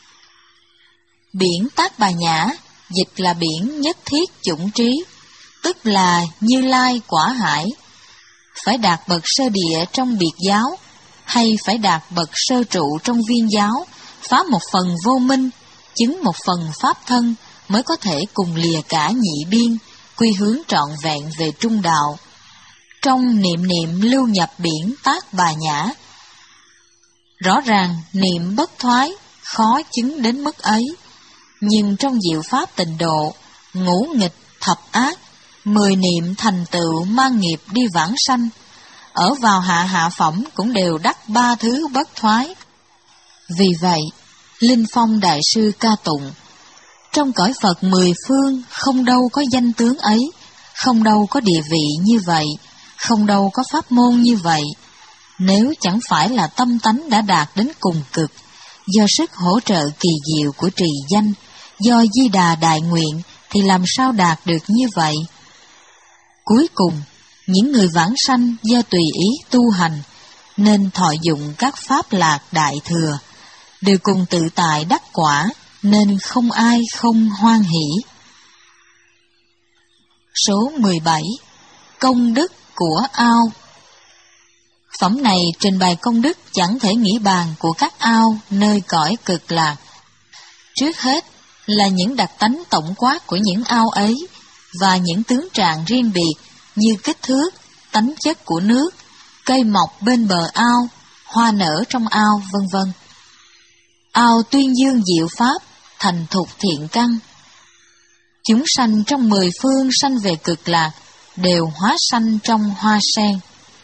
Biển Tác Bà Nhã dịch là biển nhất thiết chủng trí, tức là Như Lai Quả Hải. Phải đạt bậc sơ địa trong biệt giáo, hay phải đạt bậc sơ trụ trong viên giáo, phá một phần vô minh, chứng một phần pháp thân, mới có thể cùng lìa cả nhị biên, quy hướng trọn vẹn về trung đạo. Trong niệm niệm lưu nhập biển Tác Bà Nhã, rõ ràng niệm bất thoái khó chứng đến mức ấy, nhưng trong diệu pháp tịnh độ, ngũ nghịch thập ác, mười niệm thành tựu mang nghiệp đi vãng sanh, ở vào hạ hạ phẩm cũng đều đắc ba thứ bất thoái. Vì vậy, Linh Phong Đại Sư ca tụng, trong cõi Phật mười phương không đâu có danh tướng ấy, không đâu có địa vị như vậy, không đâu có pháp môn như vậy. Nếu chẳng phải là tâm tánh đã đạt đến cùng cực, do sức hỗ trợ kỳ diệu của trì danh, do Di Đà đại nguyện, thì làm sao đạt được như vậy? Cuối cùng, những người vãng sanh do tùy ý tu hành, nên thọ dụng các pháp lạc đại thừa, đều cùng tự tại đắc quả, nên không ai không hoan hỷ. Số mười bảy. Công đức của ao. Phẩm này trình bày công đức chẳng thể nghĩ bàn của các ao nơi cõi cực lạc. Trước hết là những đặc tánh tổng quát của những ao ấy, và những tướng trạng riêng biệt như kích thước, tánh chất của nước, cây mọc bên bờ ao, hoa nở trong ao, vân vân. Ao tuyên dương diệu pháp, thành thục thiện căn. Chúng sanh trong mười phương sanh về cực lạc, đều hóa sanh trong hoa sen.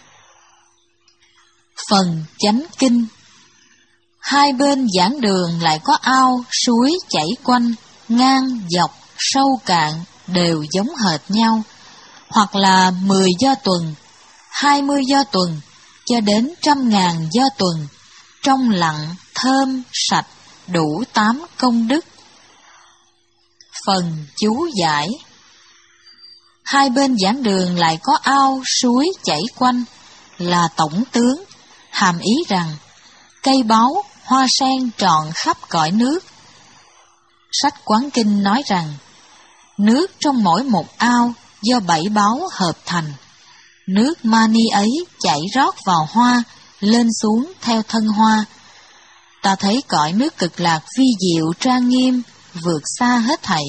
Phần chánh kinh. Hai bên giảng đường lại có ao, suối chảy quanh, ngang, dọc, sâu cạn, đều giống hệt nhau, hoặc là mười do tuần, hai mươi do tuần, cho đến trăm ngàn do tuần, trong lặng, thơm, sạch, đủ tám công đức. Phần chú giải. Hai bên giảng đường lại có ao, suối chảy quanh, là tổng tướng, hàm ý rằng cây báu, hoa sen trọn khắp cõi nước. Sách Quán Kinh nói rằng, nước trong mỗi một ao do bảy báu hợp thành. Nước mani ấy chảy rót vào hoa, lên xuống theo thân hoa. Ta thấy cõi nước cực lạc vi diệu trang nghiêm, vượt xa hết thảy.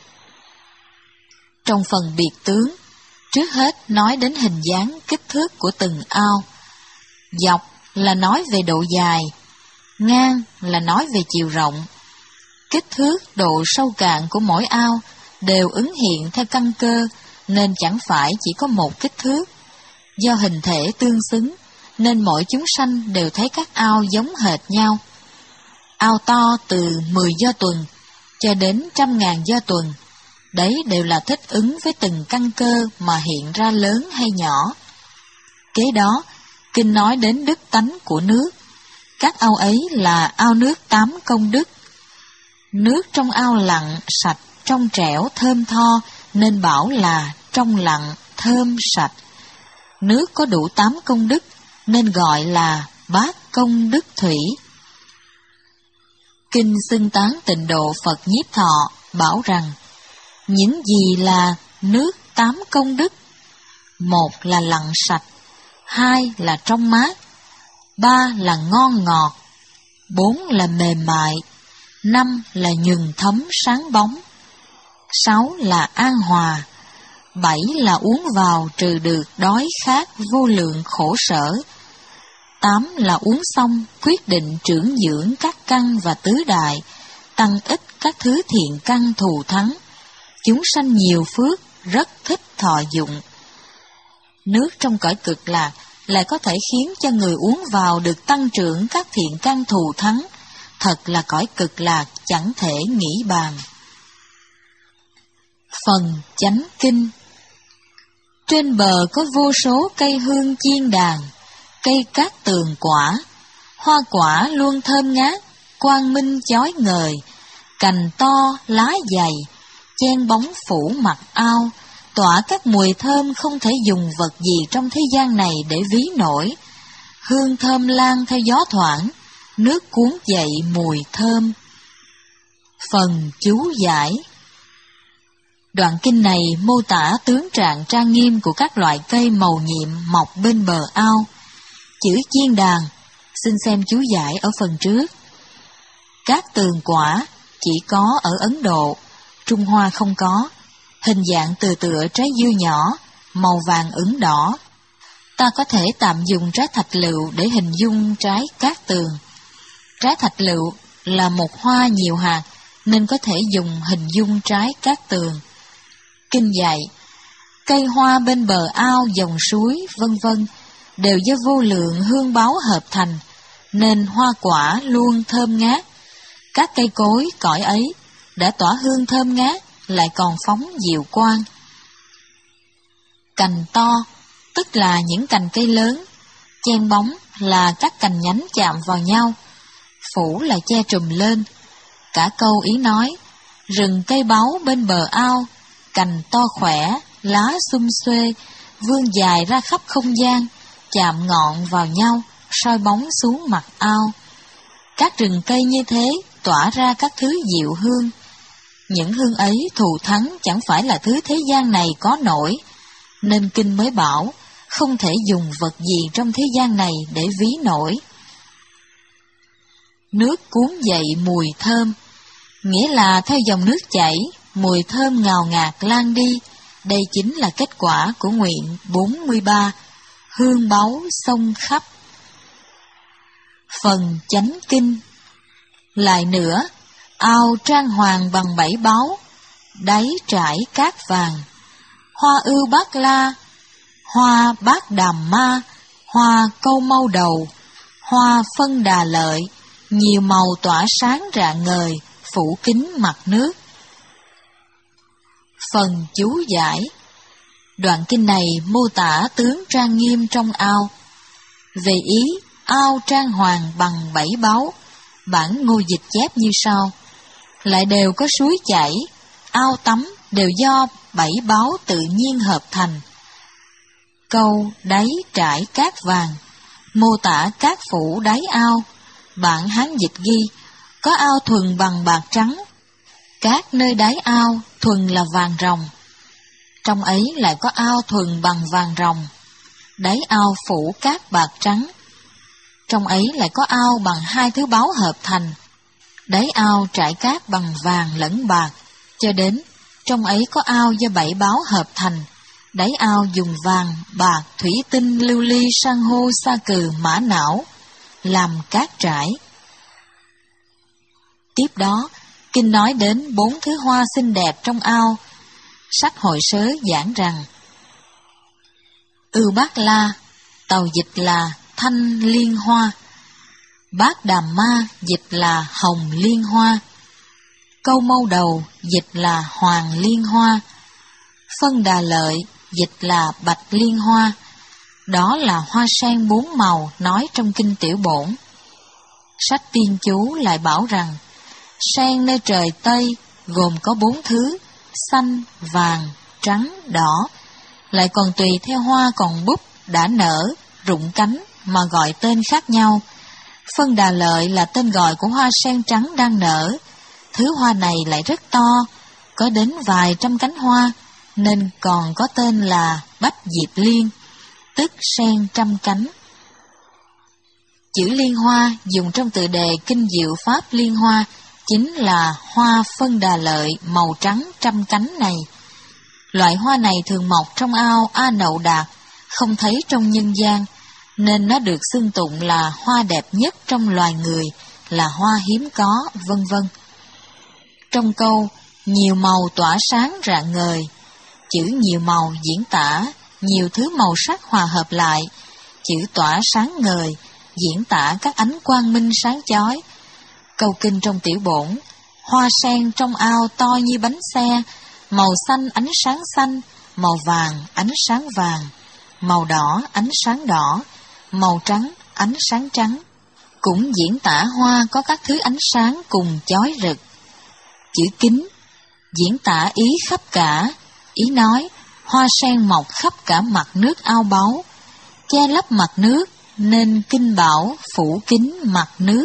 Trong phần biệt tướng, trước hết nói đến hình dáng kích thước của từng ao. Dọc là nói về độ dài, ngang là nói về chiều rộng. Kích thước, độ sâu cạn của mỗi ao đều ứng hiện theo căn cơ, nên chẳng phải chỉ có một kích thước. Do hình thể tương xứng, nên mỗi chúng sanh đều thấy các ao giống hệt nhau. Ao to từ mười do tuần cho đến trăm ngàn do tuần, đấy đều là thích ứng với từng căn cơ mà hiện ra lớn hay nhỏ. Kế đó, Kinh nói đến đức tánh của nước. Các ao ấy là ao nước tám công đức. Nước trong ao lặng, sạch, trong trẻo, thơm tho, nên bảo là trong lặng, thơm, sạch. Nước có đủ tám công đức nên gọi là bát công đức thủy. Kinh xưng tán Tịnh Độ Phật Nhiếp Thọ bảo rằng những gì là nước tám công đức? Một là lặng sạch, hai là trong mát, ba là ngon ngọt, bốn là mềm mại, năm là nhuần thấm sáng bóng, sáu là an hòa, bảy là uống vào trừ được đói khát vô lượng khổ sở, tám là uống xong quyết định trưởng dưỡng các căn và tứ đại, tăng ích các thứ thiện căn thù thắng, chúng sanh nhiều phước, rất thích thọ dụng. Nước trong cõi cực lạc lại có thể khiến cho người uống vào được tăng trưởng các thiện căn thù thắng, thật là cõi cực lạc chẳng thể nghĩ bàn. Phần chánh kinh. Trên bờ có vô số cây hương chiên đàn, cây cát tường quả, hoa quả luôn thơm ngát, quang minh chói ngời, cành to, lá dày, chen bóng phủ mặt ao, tỏa các mùi thơm không thể dùng vật gì trong thế gian này để ví nổi. Hương thơm lan theo gió thoảng, nước cuốn dậy mùi thơm. Phần chú giải. Đoạn kinh này mô tả tướng trạng trang nghiêm của các loại cây màu nhiệm mọc bên bờ ao. Chữ chiên đàn, xin xem chú giải ở phần trước. Cát tường quả chỉ có ở Ấn Độ, Trung Hoa không có, hình dạng từ tựa trái dưa nhỏ, màu vàng ửng đỏ. Ta có thể tạm dùng trái thạch lựu để hình dung trái cát tường. Trái thạch lựu là một hoa nhiều hạt, nên có thể dùng hình dung trái cát tường. Kinh dạy, cây hoa bên bờ ao, dòng suối, vân vân đều do vô lượng hương báu hợp thành, nên hoa quả luôn thơm ngát. Các cây cối cõi ấy đã tỏa hương thơm ngát, lại còn phóng diệu quang. Cành to, tức là những cành cây lớn, chen bóng là các cành nhánh chạm vào nhau, phủ là che trùm lên. Cả câu ý nói, rừng cây báu bên bờ ao, cành to khỏe, lá sum xuê, vươn dài ra khắp không gian, chạm ngọn vào nhau, soi bóng xuống mặt ao. Các rừng cây như thế tỏa ra các thứ diệu hương. Những hương ấy thù thắng chẳng phải là thứ thế gian này có nổi, nên kinh mới bảo không thể dùng vật gì trong thế gian này để ví nổi. Nước cuốn dậy mùi thơm, nghĩa là theo dòng nước chảy, mùi thơm ngào ngạt lan đi. Đây chính là kết quả của nguyện bốn mươi ba, hương báu sông khắp. Phần chánh kinh. Lại nữa, ao trang hoàng bằng bảy báu, đáy trải cát vàng, hoa ưu bát la, hoa bát đàm ma, hoa câu mâu đầu, hoa phân đà lợi, nhiều màu tỏa sáng rạng ngời, phủ kín mặt nước. Phần chú giải. Đoạn kinh này mô tả tướng trang nghiêm trong ao. Về ý, ao trang hoàng bằng bảy báu, bản Ngô Dịch chép như sau. Lại đều có suối chảy, ao tắm đều do bảy báu tự nhiên hợp thành. Câu đáy trải cát vàng, mô tả cát phủ đáy ao. Bản Hán Dịch ghi, có ao thuần bằng bạc trắng, cát nơi đáy ao thuần là vàng ròng. Trong ấy lại có ao thuần bằng vàng ròng, đáy ao phủ cát bạc trắng. Trong ấy lại có ao bằng hai thứ báu hợp thành, đáy ao trải cát bằng vàng lẫn bạc, cho đến trong ấy có ao do bảy báu hợp thành, đáy ao dùng vàng, bạc, thủy tinh, lưu ly, san hô, sa cừ, mã não làm cát trải. Tiếp đó, kinh nói đến bốn thứ hoa xinh đẹp trong ao. Sách Hội Sớ giảng rằng, Ưu Bát La, tàu dịch là thanh liên hoa, Bát Đàm Ma dịch là hồng liên hoa, Câu mâu đầu dịch là hoàng liên hoa, Phân đà lợi dịch là bạch liên hoa. Đó là hoa sen bốn màu nói trong kinh Tiểu Bổn. Sách Tiên Chú lại bảo rằng, sen nơi trời Tây gồm có bốn thứ, xanh, vàng, trắng, đỏ, lại còn tùy theo hoa còn búp đã nở, rụng cánh mà gọi tên khác nhau. Phân Đà Lợi là tên gọi của hoa sen trắng đang nở. Thứ hoa này lại rất to, có đến vài trăm cánh hoa, nên còn có tên là Bách Diệp Liên, tức sen trăm cánh. Chữ liên hoa dùng trong tựa đề Kinh Diệu Pháp Liên Hoa chính là hoa Phân Đà Lợi màu trắng trăm cánh này. Loại hoa này thường mọc trong ao A Nậu Đạt, không thấy trong nhân gian, nên nó được xưng tụng là hoa đẹp nhất trong loài người, là hoa hiếm có, vân vân. Trong câu nhiều màu tỏa sáng rạng ngời, chữ nhiều màu diễn tả nhiều thứ màu sắc hòa hợp lại, chữ tỏa sáng ngời diễn tả các ánh quang minh sáng chói. Câu kinh trong tiểu bổn, hoa sen trong ao to như bánh xe, màu xanh ánh sáng xanh, màu vàng ánh sáng vàng, màu đỏ ánh sáng đỏ, màu trắng ánh sáng trắng, cũng diễn tả hoa có các thứ ánh sáng cùng chói rực. Chữ kính diễn tả ý khắp cả, ý nói hoa sen mọc khắp cả mặt nước ao báu, che lấp mặt nước nên kinh bảo phủ kín mặt nước.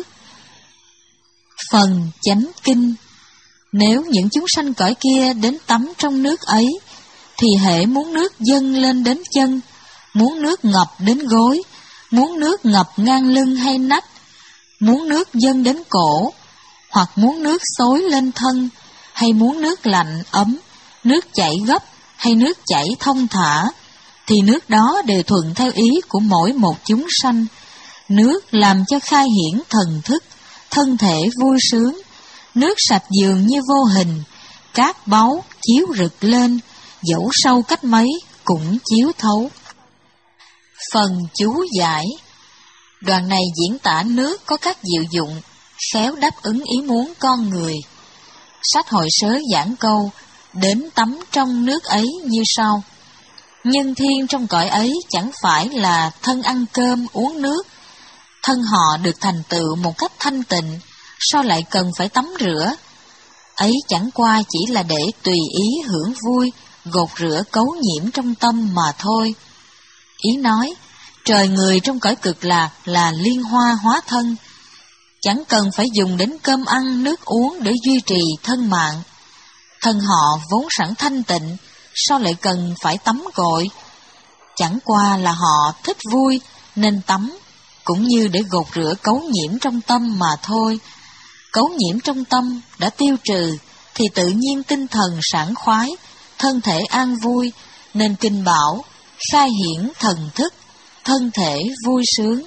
Phần chánh kinh, nếu những chúng sanh cõi kia đến tắm trong nước ấy, thì hễ muốn nước dâng lên đến chân, muốn nước ngập đến gối, muốn nước ngập ngang lưng hay nách, muốn nước dâng đến cổ, hoặc muốn nước xối lên thân, hay muốn nước lạnh ấm, nước chảy gấp hay nước chảy thông thả, thì nước đó đều thuận theo ý của mỗi một chúng sanh. Nước làm cho khai hiển thần thức, thân thể vui sướng. Nước sạch dường như vô hình, cát báu chiếu rực lên, dẫu sâu cách mấy cũng chiếu thấu. Phần chú giải, đoạn này diễn tả nước có các diệu dụng, khéo đáp ứng ý muốn con người. Sách Hội Sớ giảng câu đến tắm trong nước ấy như sau: nhân thiên trong cõi ấy chẳng phải là thân ăn cơm uống nước, thân họ được thành tựu một cách thanh tịnh, sao lại cần phải tắm rửa? Ấy chẳng qua chỉ là để tùy ý hưởng vui, gột rửa cấu nhiễm trong tâm mà thôi. Ý nói, trời người trong cõi cực lạc là liên hoa hóa thân, chẳng cần phải dùng đến cơm ăn nước uống để duy trì thân mạng. Thân họ vốn sẵn thanh tịnh, sao lại cần phải tắm gội? Chẳng qua là họ thích vui nên tắm, cũng như để gột rửa cấu nhiễm trong tâm mà thôi. Cấu nhiễm trong tâm đã tiêu trừ, thì tự nhiên tinh thần sảng khoái, thân thể an vui, nên kinh bảo khai hiển thần thức, thân thể vui sướng.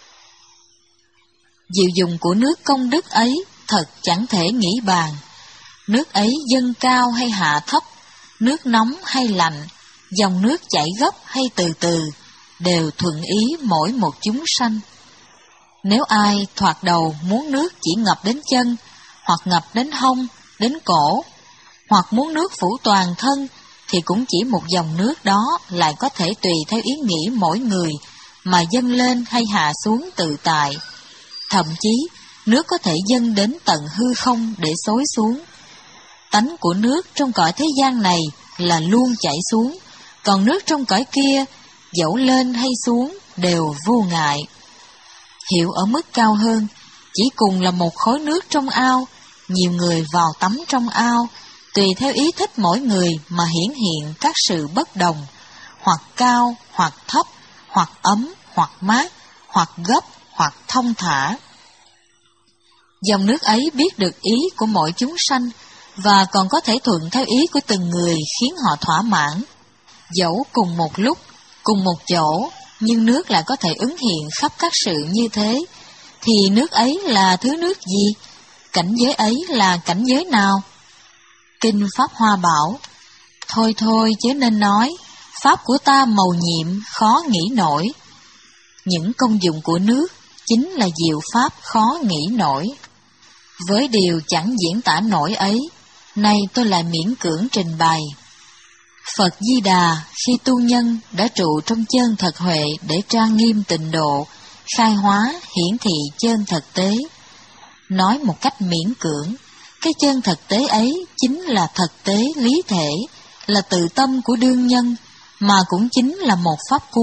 Diệu dụng của nước công đức ấy thật chẳng thể nghĩ bàn. Nước ấy dâng cao hay hạ thấp, nước nóng hay lạnh, dòng nước chảy gấp hay từ từ, đều thuận ý mỗi một chúng sanh. Nếu ai thoạt đầu muốn nước chỉ ngập đến chân, hoặc ngập đến hông, đến cổ, hoặc muốn nước phủ toàn thân, thì cũng chỉ một dòng nước đó lại có thể tùy theo ý nghĩ mỗi người mà dâng lên hay hạ xuống tự tại. Thậm chí, nước có thể dâng đến tận hư không để xối xuống. Tánh của nước trong cõi thế gian này là luôn chảy xuống, còn nước trong cõi kia, dẫu lên hay xuống, đều vô ngại. Hiểu ở mức cao hơn, chỉ cùng là một khối nước trong ao, nhiều người vào tắm trong ao, tùy theo ý thích mỗi người mà hiển hiện các sự bất đồng, hoặc cao, hoặc thấp, hoặc ấm, hoặc mát, hoặc gấp, hoặc thông thả. Dòng nước ấy biết được ý của mỗi chúng sanh, và còn có thể thuận theo ý của từng người khiến họ thỏa mãn. Dẫu cùng một lúc, cùng một chỗ, nhưng nước lại có thể ứng hiện khắp các sự như thế, thì nước ấy là thứ nước gì? Cảnh giới ấy là cảnh giới nào? Kinh Pháp Hoa bảo, thôi thôi chớ nên nói, Pháp của ta màu nhiệm, khó nghĩ nổi. Những công dụng của nước chính là diệu Pháp khó nghĩ nổi. Với điều chẳng diễn tả nổi ấy, nay tôi lại miễn cưỡng trình bày. Phật Di Đà khi tu nhân đã trụ trong chân thật huệ để trang nghiêm tịnh độ, khai hóa hiển thị chân thực tế. Nói một cách miễn cưỡng, cái chân thực tế ấy chính là thực tế lý thể, là tự tâm của đương nhân, mà cũng chính là một pháp cú,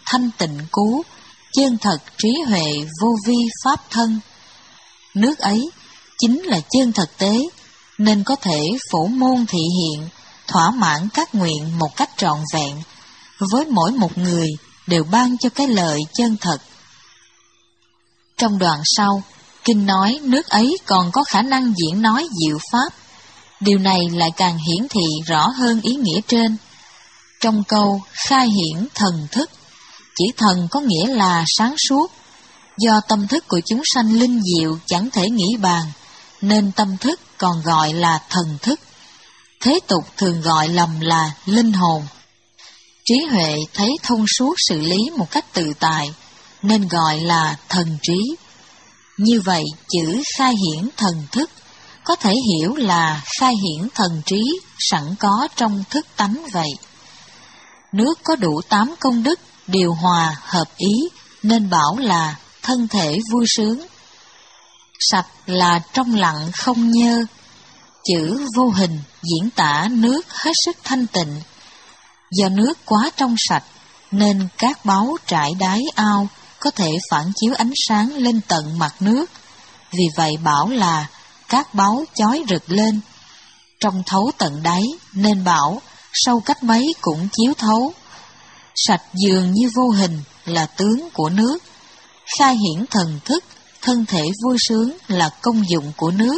thanh tịnh cứu, chân thật trí huệ vô vi pháp thân. Nước ấy chính là chân thực tế, nên có thể phổ môn thị hiện, thỏa mãn các nguyện một cách trọn vẹn, với mỗi một người đều ban cho cái lợi chân thật. Trong đoạn sau, Kinh nói nước ấy còn có khả năng diễn nói diệu pháp. Điều này lại càng hiển thị rõ hơn ý nghĩa trên. Trong câu khai hiển thần thức, chữ thần có nghĩa là sáng suốt. Do tâm thức của chúng sanh linh diệu chẳng thể nghĩ bàn, nên tâm thức còn gọi là thần thức. Thế tục thường gọi lầm là linh hồn. Trí huệ thấy thông suốt sự lý một cách tự tại, nên gọi là thần trí. Như vậy, chữ khai hiển thần thức có thể hiểu là khai hiển thần trí sẵn có trong thức tánh vậy. Nước có đủ tám công đức, điều hòa, hợp ý, nên bảo là thân thể vui sướng. Sạch là trong lặng không nhơ. Chữ vô hình diễn tả nước hết sức thanh tịnh. Do nước quá trong sạch, nên các báu trải đáy ao có thể phản chiếu ánh sáng lên tận mặt nước. Vì vậy bảo là các báu chói rực lên. Trong thấu tận đáy, nên bảo sâu cách mấy cũng chiếu thấu. Sạch dường như vô hình là tướng của nước. Khai hiển thần thức, thân thể vui sướng là công dụng của nước.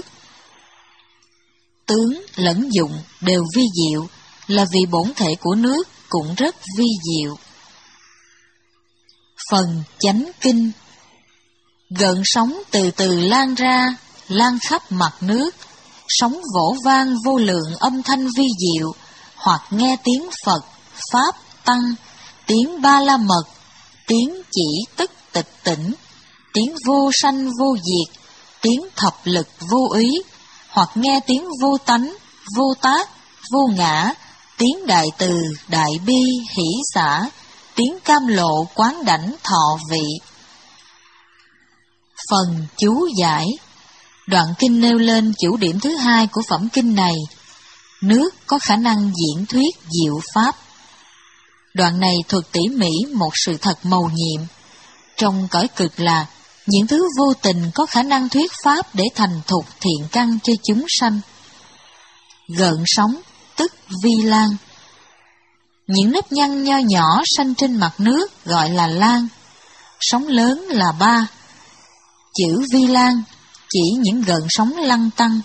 Tướng lẫn dụng đều vi diệu, là vì bổn thể của nước cũng rất vi diệu. Phần chánh kinh. Gợn sóng từ từ lan ra, lan khắp mặt nước, sóng vỗ vang vô lượng âm thanh vi diệu, hoặc nghe tiếng Phật, Pháp, Tăng, tiếng Ba La Mật, tiếng chỉ tức tịch tỉnh, tiếng vô sanh vô diệt, tiếng thập lực vô ý, hoặc nghe tiếng vô tánh, vô tác, vô ngã, tiếng đại từ, đại bi, hỷ xả, tiếng cam lộ quán đảnh thọ vị. Phần chú giải. Đoạn kinh nêu lên chủ điểm thứ hai của phẩm kinh này. Nước có khả năng diễn thuyết diệu pháp. Đoạn này thuật tỉ mỉ một sự thật mầu nhiệm. Trong cõi cực là những thứ vô tình có khả năng thuyết pháp để thành thục thiện căn cho chúng sanh. Gợn sóng tức vi lan. Những nếp nhăn nho nhỏ sanh trên mặt nước gọi là lan. Sóng lớn là ba. Chữ vi lan chỉ những gợn sóng lăn tăn.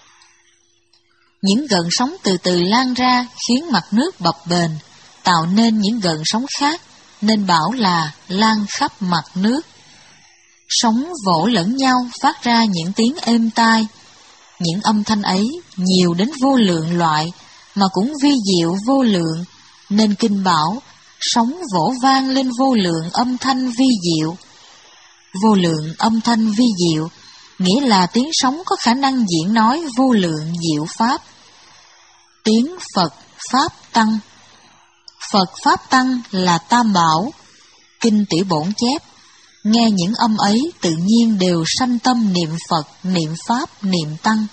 Những gợn sóng từ từ lan ra khiến mặt nước bập bềnh, tạo nên những gợn sóng khác, nên bảo là lan khắp mặt nước. Sóng vỗ lẫn nhau phát ra những tiếng êm tai. Những âm thanh ấy nhiều đến vô lượng loại, mà cũng vi diệu vô lượng, nên kinh bảo sóng vỗ vang lên vô lượng âm thanh vi diệu. Vô lượng âm thanh vi diệu nghĩa là tiếng sóng có khả năng diễn nói vô lượng diệu pháp. Tiếng Phật, Pháp, Tăng. Phật, Pháp, Tăng là tam bảo. Kinh Tiểu Bổn chép, nghe những âm ấy tự nhiên đều sanh tâm niệm Phật, niệm Pháp, niệm Tăng.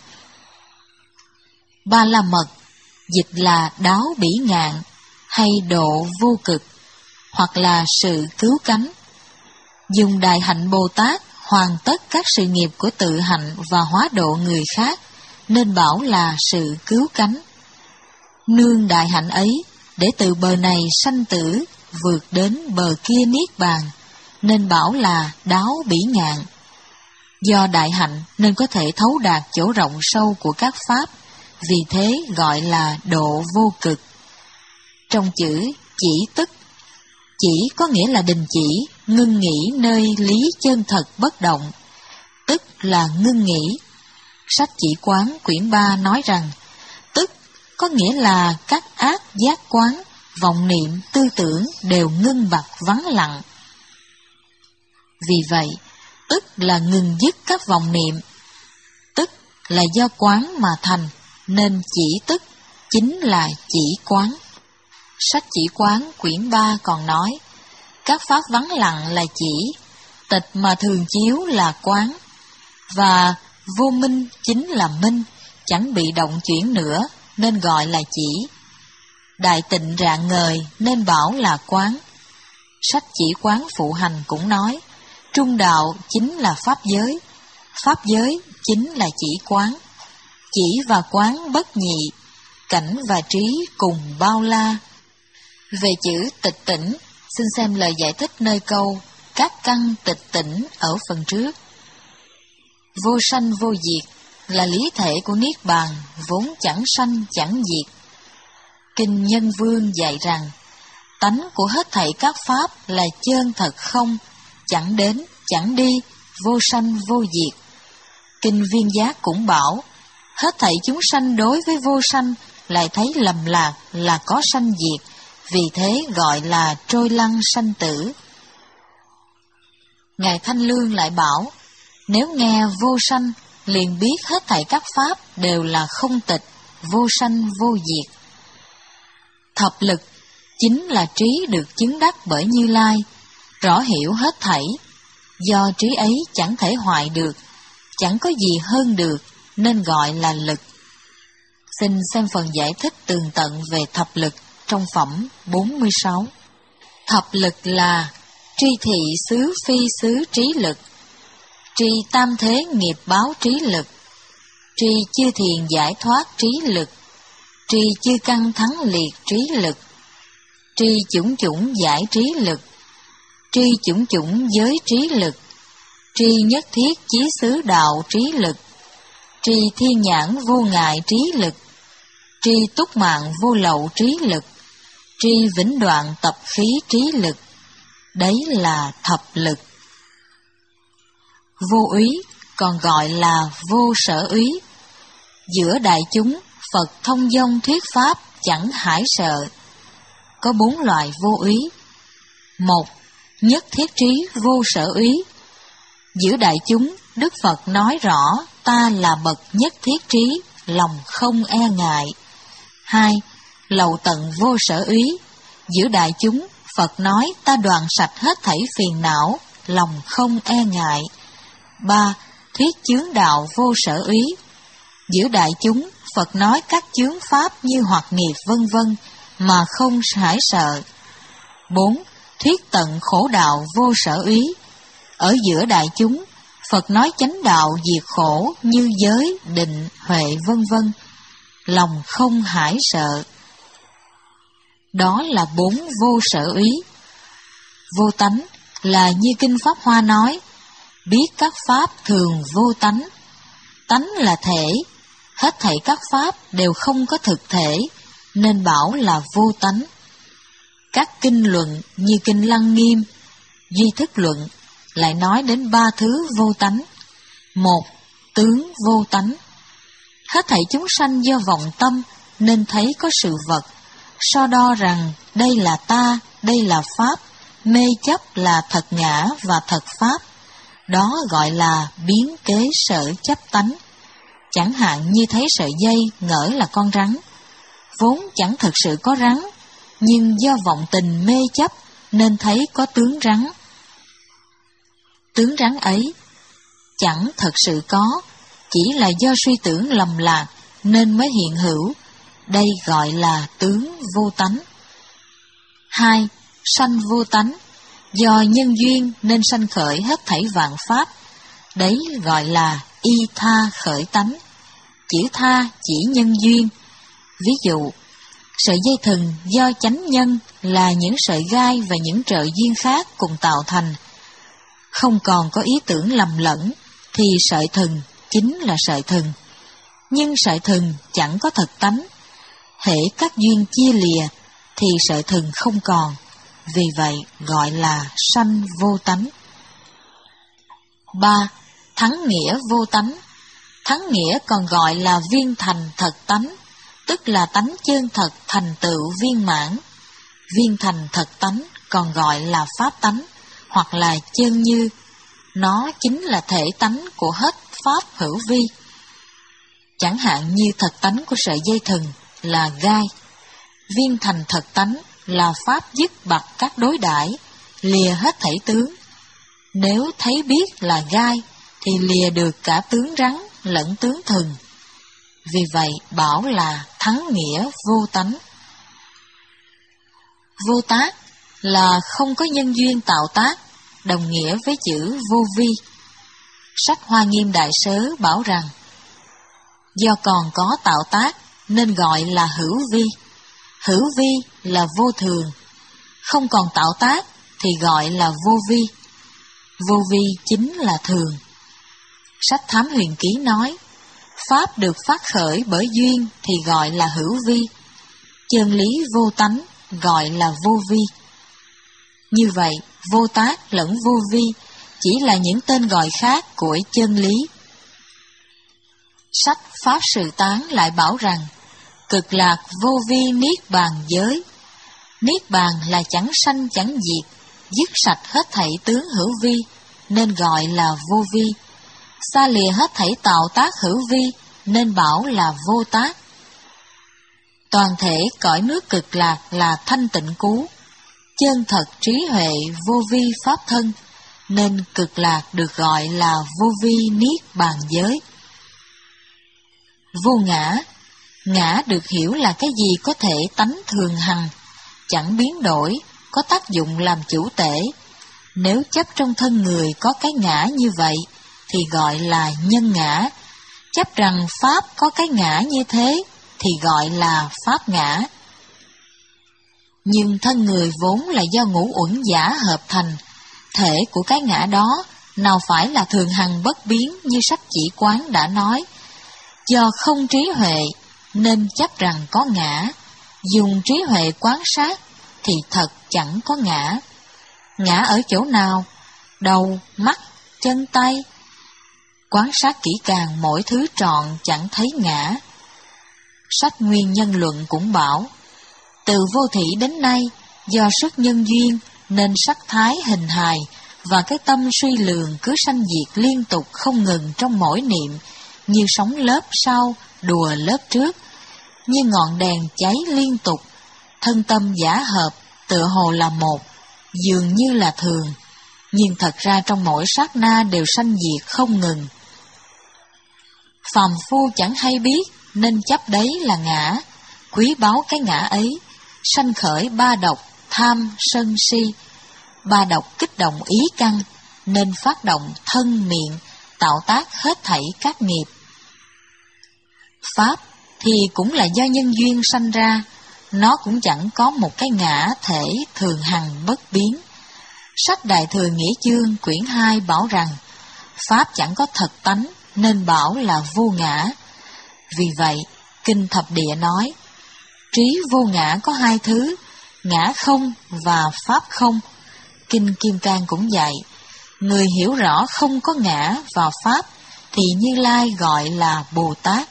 Ba La Mật dịch là đáo bỉ ngạn, hay độ vô cực, hoặc là sự cứu cánh. Dùng Đại Hạnh Bồ Tát hoàn tất các sự nghiệp của tự hạnh và hóa độ người khác, nên bảo là sự cứu cánh. Nương đại hạnh ấy, để từ bờ này sanh tử, vượt đến bờ kia niết bàn, nên bảo là đáo bỉ ngạn. Do đại hạnh nên có thể thấu đạt chỗ rộng sâu của các pháp, vì thế gọi là độ vô cực. Trong chữ chỉ tức, chỉ có nghĩa là đình chỉ, ngưng nghỉ nơi lý chân thật bất động, tức là ngưng nghỉ. Sách Chỉ Quán quyển ba nói rằng, tức có nghĩa là các ác giác quán, vọng niệm, tư tưởng đều ngưng bặt vắng lặng. Vì vậy, tức là ngừng dứt các vọng niệm. Tức là do quán mà thành, nên chỉ tức chính là chỉ quán. Sách Chỉ Quán quyển ba còn nói, các pháp vắng lặng là chỉ, tịch mà thường chiếu là quán, và vô minh chính là minh, chẳng bị động chuyển nữa, nên gọi là chỉ. Đại tịnh rạng ngời nên bảo là quán. Sách Chỉ Quán Phụ Hành cũng nói, trung đạo chính là pháp giới, pháp giới chính là chỉ quán. Chỉ và quán bất nhị, cảnh và trí cùng bao la. Về chữ tịch tỉnh, xin xem lời giải thích nơi câu các căn tịch tỉnh ở phần trước. Vô sanh vô diệt là lý thể của Niết Bàn, vốn chẳng sanh chẳng diệt. Kinh Nhân Vương dạy rằng, tánh của hết thảy các pháp là chân thật không, chẳng đến, chẳng đi, vô sanh vô diệt. Kinh Viên Giác cũng bảo, hết thảy chúng sanh đối với vô sanh lại thấy lầm lạc là có sanh diệt, vì thế gọi là trôi lăn sanh tử. Ngài Thanh Lương lại bảo, nếu nghe vô sanh, liền biết hết thảy các pháp đều là không tịch, vô sanh vô diệt. Thập lực chính là trí được chứng đắc bởi Như Lai, rõ hiểu hết thảy, do trí ấy chẳng thể hoại được, chẳng có gì hơn được, nên gọi là lực. Xin xem phần giải thích tường tận về thập lực trong phẩm bốn mươi sáu. Thập lực là tri thị xứ phi xứ trí lực, tri tam thế nghiệp báo trí lực, tri chư thiền giải thoát trí lực, tri chư căn thắng liệt trí lực, tri chủng chủng giải trí lực, tri chủng chủng giới trí lực, tri nhất thiết chí xứ đạo trí lực, tri thiên nhãn vô ngại trí lực, tri túc mạng vô lậu trí lực, tri vĩnh đoạn tập khí trí lực. Đấy là thập lực. Vô úy còn gọi là vô sở úy. Giữa đại chúng, Phật thông dong thuyết pháp chẳng hải sợ. Có bốn loại vô úy. Một, nhất thiết trí vô sở úy. Giữa đại chúng, Đức Phật nói rõ ta là bậc nhất thiết trí, lòng không e ngại. Hai, lậu tận vô sở úy. Giữa đại chúng, Phật nói ta đoạn sạch hết thảy phiền não, lòng không e ngại. Ba, thuyết chướng đạo vô sở úy. Giữa đại chúng, Phật nói các chướng pháp như hoặc nghiệp vân vân mà không hải sợ. Bốn, thuyết tận khổ đạo vô sở úy. Ở giữa đại chúng, Phật nói chánh đạo diệt khổ như giới, định, huệ vân vân, lòng không hải sợ. Đó là bốn vô sở úy. Vô tánh là như Kinh Pháp Hoa nói, biết các pháp thường vô tánh. Tánh là thể, hết thảy các pháp đều không có thực thể, nên bảo là vô tánh. Các kinh luận như Kinh Lăng Nghiêm, Duy Thức Luận lại nói đến ba thứ vô tánh. Một, tướng vô tánh. Hết thảy chúng sanh do vọng tâm nên thấy có sự vật, so đo rằng đây là ta, đây là pháp, mê chấp là thật ngã và thật pháp. Đó gọi là biến kế sở chấp tánh. Chẳng hạn như thấy sợi dây ngỡ là con rắn, vốn chẳng thực sự có rắn, nhưng do vọng tình mê chấp nên thấy có tướng rắn. Tướng rắn ấy chẳng thật sự có, chỉ là do suy tưởng lầm lạc nên mới hiện hữu. Đây gọi là tướng vô tánh. Hai, sanh vô tánh. Do nhân duyên nên sanh khởi hết thảy vạn pháp. Đấy gọi là y tha khởi tánh. Chữ tha chỉ nhân duyên. Ví dụ, sợi dây thừng do chánh nhân là những sợi gai và những trợ duyên khác cùng tạo thành. Không còn có ý tưởng lầm lẫn, thì sợi thừng chính là sợi thừng. Nhưng sợi thừng chẳng có thật tánh. Hễ các duyên chia lìa, thì sợi thừng không còn. Vì vậy gọi là sanh vô tánh. Ba, thắng nghĩa vô tánh. Thắng nghĩa còn gọi là viên thành thật tánh, tức là tánh chân thật thành tựu viên mãn. Viên thành thật tánh còn gọi là pháp tánh, hoặc là chân như. Nó chính là thể tánh của hết pháp hữu vi. Chẳng hạn như thật tánh của sợi dây thừng là gai. Viên thành thật tánh là pháp dứt bặt các đối đãi, lìa hết thảy tướng. Nếu thấy biết là gai, thì lìa được cả tướng rắn lẫn tướng thừng. Vì vậy bảo là thắng nghĩa vô tánh. Vô tác là không có nhân duyên tạo tác, đồng nghĩa với chữ vô vi. Sách Hoa Nghiêm Đại Sớ bảo rằng, do còn có tạo tác nên gọi là hữu vi. Hữu vi là vô thường, không còn tạo tác thì gọi là vô vi. Vô vi chính là thường. Sách Thám Huyền Ký nói, pháp được phát khởi bởi duyên thì gọi là hữu vi, chân lý vô tánh gọi là vô vi. Như vậy, vô tác lẫn vô vi chỉ là những tên gọi khác của chân lý. Sách Pháp Sự Tán lại bảo rằng, cực lạc vô vi niết bàn giới. Niết bàn là chẳng sanh chẳng diệt, dứt sạch hết thảy tướng hữu vi, nên gọi là vô vi. Xa lìa hết thảy tạo tác hữu vi, nên bảo là vô tác. Toàn thể cõi nước cực lạc là thanh tịnh cú, chân thật trí huệ vô vi pháp thân, nên cực lạc được gọi là vô vi niết bàn giới. Vô ngã, ngã được hiểu là cái gì có thể tánh thường hằng, chẳng biến đổi, có tác dụng làm chủ tể. Nếu chấp trong thân người có cái ngã như vậy, thì gọi là nhân ngã. Chấp rằng pháp có cái ngã như thế, thì gọi là pháp ngã. Nhưng thân người vốn là do ngũ uẩn giả hợp thành, thể của cái ngã đó nào phải là thường hằng bất biến như sách Chỉ Quán đã nói. Do không trí huệ nên chấp rằng có ngã, dùng trí huệ quán sát thì thật chẳng có ngã. Ngã ở chỗ nào? Đầu, mắt, chân tay. Quán sát kỹ càng mỗi thứ trọn chẳng thấy ngã. Sách Nguyên Nhân Luận cũng bảo, từ vô thỉ đến nay, do sức nhân duyên nên sắc thái hình hài và cái tâm suy lường cứ sanh diệt liên tục không ngừng trong mỗi niệm, như sóng lớp sau đùa lớp trước, như ngọn đèn cháy liên tục, thân tâm giả hợp tựa hồ là một, dường như là thường, nhưng thật ra trong mỗi sát na đều sanh diệt không ngừng. Phàm phu chẳng hay biết nên chấp đấy là ngã, quý báu cái ngã ấy, sanh khởi ba độc tham sân si. Ba độc kích động ý căn nên phát động thân miệng, tạo tác hết thảy các nghiệp. Pháp thì cũng là do nhân duyên sanh ra, nó cũng chẳng có một cái ngã thể thường hằng bất biến. Sách Đại Thừa Nghĩa Chương quyển hai bảo rằng, Pháp chẳng có thật tánh nên bảo là vô ngã. Vì vậy, Kinh Thập Địa nói, trí vô ngã có hai thứ, ngã không và Pháp không. Kinh Kim Cang cũng dạy, người hiểu rõ không có ngã và Pháp thì Như Lai gọi là Bồ Tát.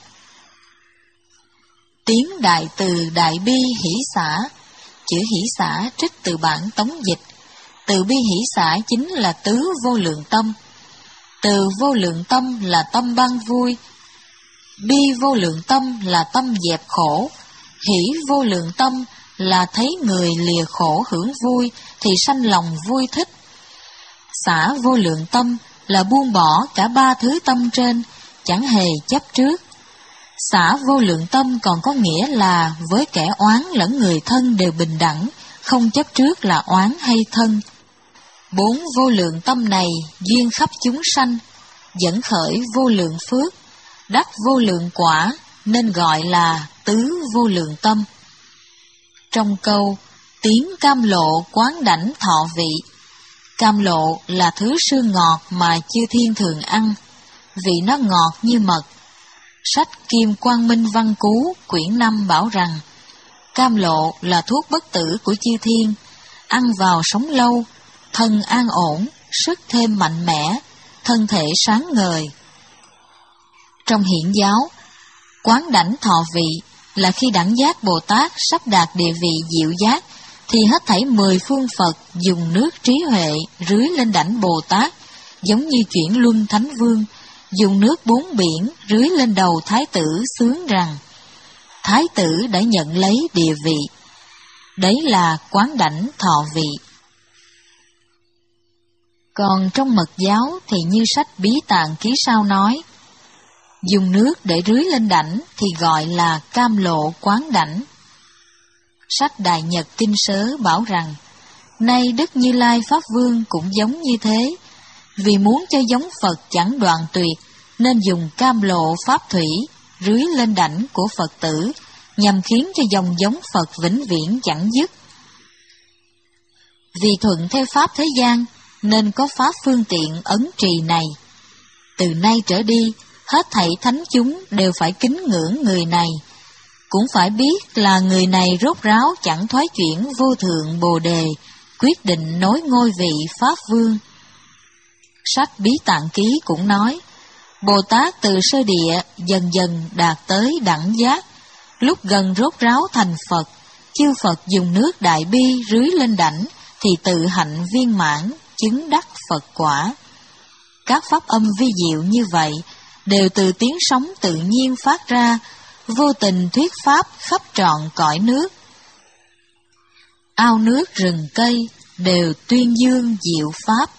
Tiếng Đại Từ Đại Bi Hỷ Xả, chữ hỷ xả trích từ bản Tống Dịch. Từ bi hỷ xả chính là tứ vô lượng tâm. Từ vô lượng tâm là tâm ban vui, bi vô lượng tâm là tâm dẹp khổ, hỷ vô lượng tâm là thấy người lìa khổ hưởng vui thì sanh lòng vui thích. Xả vô lượng tâm là buông bỏ cả ba thứ tâm trên, chẳng hề chấp trước. Xả vô lượng tâm còn có nghĩa là với kẻ oán lẫn người thân đều bình đẳng, không chấp trước là oán hay thân. Bốn vô lượng tâm này duyên khắp chúng sanh, dẫn khởi vô lượng phước, đắc vô lượng quả, nên gọi là tứ vô lượng tâm. Trong câu tiếng cam lộ quán đảnh thọ vị, cam lộ là thứ sương ngọt mà chư thiên thường ăn, vị nó ngọt như mật. Sách Kim Quang Minh Văn Cú quyển năm bảo rằng, cam lộ là thuốc bất tử của chư thiên, ăn vào sống lâu, thân an ổn, sức thêm mạnh mẽ, thân thể sáng ngời. Trong Hiển giáo, quán đảnh thọ vị là khi đẳng giác Bồ Tát sắp đạt địa vị diệu giác, thì hết thảy mười phương Phật dùng nước trí huệ rưới lên đảnh Bồ Tát, giống như chuyển luân Thánh Vương, dùng nước bốn biển rưới lên đầu Thái tử xướng rằng, Thái tử đã nhận lấy địa vị. Đấy là quán đảnh thọ vị. Còn trong Mật giáo thì như sách Bí Tạng Ký Sao nói, dùng nước để rưới lên đảnh thì gọi là cam lộ quán đảnh. Sách Đại Nhật Kinh Sớ bảo rằng, Nay Đức Như Lai Pháp Vương cũng giống như thế, vì muốn cho giống Phật chẳng đoạn tuyệt, nên dùng cam lộ pháp thủy rưới lên đảnh của Phật tử, nhằm khiến cho dòng giống Phật vĩnh viễn chẳng dứt. Vì thuận theo pháp thế gian, nên có pháp phương tiện ấn trì này. Từ nay trở đi, hết thảy thánh chúng đều phải kính ngưỡng người này, cũng phải biết là người này rốt ráo chẳng thoái chuyển vô thượng Bồ Đề, quyết định nối ngôi vị Pháp Vương. Sách Bí Tạng Ký cũng nói, Bồ Tát từ sơ địa dần dần đạt tới đẳng giác, lúc gần rốt ráo thành Phật, chư Phật dùng nước Đại Bi rưới lên đảnh, thì tự hạnh viên mãn, chứng đắc Phật quả. Các pháp âm vi diệu như vậy, đều từ tiếng sống tự nhiên phát ra, vô tình thuyết pháp khắp trọn cõi nước. Ao nước rừng cây đều tuyên dương diệu pháp.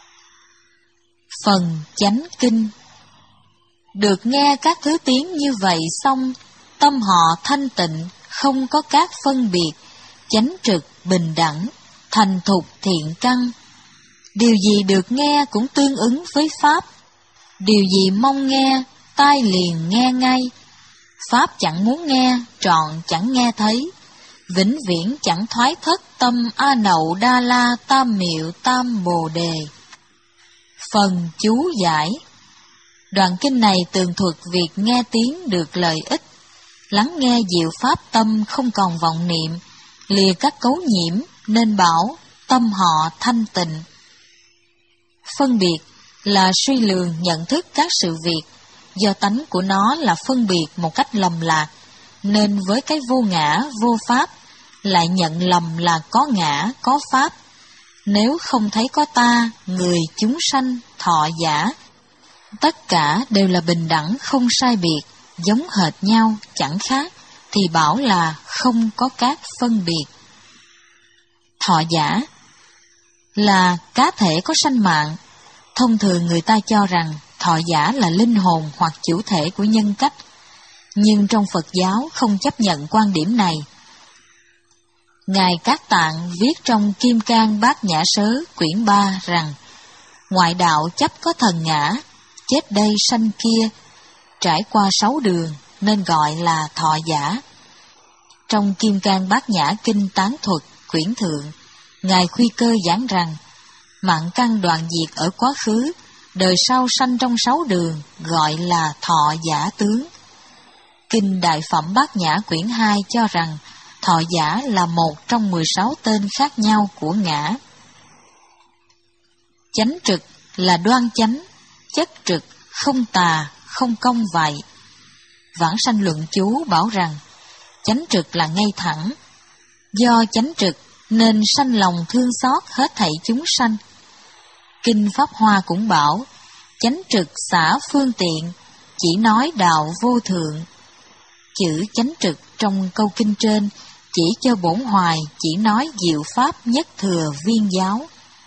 Phần chánh kinh. Được nghe các thứ tiếng như vậy xong, tâm họ thanh tịnh, không có các phân biệt, chánh trực, bình đẳng, thành thục thiện căn. Điều gì được nghe cũng tương ứng với Pháp. Điều gì mong nghe, tai liền nghe ngay. Pháp chẳng muốn nghe, trọn chẳng nghe thấy. Vĩnh viễn chẳng thoái thất tâm A Nậu Đa La Tam Miệu Tam Bồ Đề. Phần chú giải. Đoạn kinh này tường thuật việc nghe tiếng được lợi ích, lắng nghe diệu pháp tâm không còn vọng niệm, lìa các cấu nhiễm, nên bảo tâm họ thanh tịnh. Phân biệt là suy lường nhận thức các sự việc, do tánh của nó là phân biệt một cách lầm lạc, nên với cái vô ngã, vô pháp, lại nhận lầm là có ngã, có pháp. Nếu không thấy có ta, người, chúng sanh, thọ giả, tất cả đều là bình đẳng không sai biệt, giống hệt nhau, chẳng khác, thì bảo là không có các phân biệt. Thọ giả là cá thể có sanh mạng. Thông thường người ta cho rằng thọ giả là linh hồn hoặc chủ thể của nhân cách, nhưng trong Phật giáo không chấp nhận quan điểm này. Ngài Cát Tạng viết trong Kim Cang Bát Nhã Sớ quyển ba rằng, ngoại đạo chấp có thần ngã, chết đây sanh kia, trải qua sáu đường nên gọi là thọ giả. Trong Kim Cang Bát Nhã Kinh Tán Thuật quyển thượng, Ngài Khuy Cơ giảng rằng, mạng căn đoạn diệt ở quá khứ, đời sau sanh trong sáu đường, gọi là thọ giả tướng. Kinh Đại Phẩm Bát Nhã quyển hai cho rằng, thọ giả là một trong mười sáu tên khác nhau của ngã. Chánh trực là đoan chánh, chất trực, không tà, không công vậy. Vãng Sanh Luận Chú bảo rằng, chánh trực là ngay thẳng. Do chánh trực nên sanh lòng thương xót hết thảy chúng sanh. Kinh Pháp Hoa cũng bảo, chánh trực xả phương tiện, chỉ nói đạo vô thượng. Chữ chánh trực trong câu kinh trên chỉ cho bổn hoài chỉ nói diệu pháp nhất thừa viên giáo.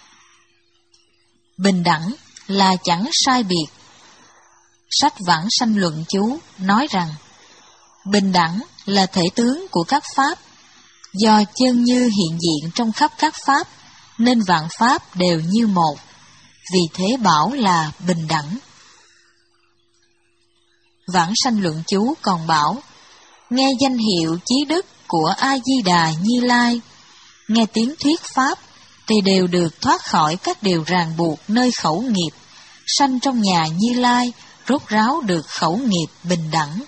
Bình đẳng là chẳng sai biệt. Sách Vãng Sanh Luận Chú nói rằng, bình đẳng là thể tướng của các pháp, do chân như hiện diện trong khắp các pháp, nên vạn pháp đều như một, vì thế bảo là bình đẳng. Vãng Sanh Luận Chú còn bảo, nghe danh hiệu chí đức của A-di-đà Như Lai, nghe tiếng thuyết pháp, thì đều được thoát khỏi các điều ràng buộc nơi khẩu nghiệp, sanh trong nhà Như Lai, rốt ráo được khẩu nghiệp bình đẳng.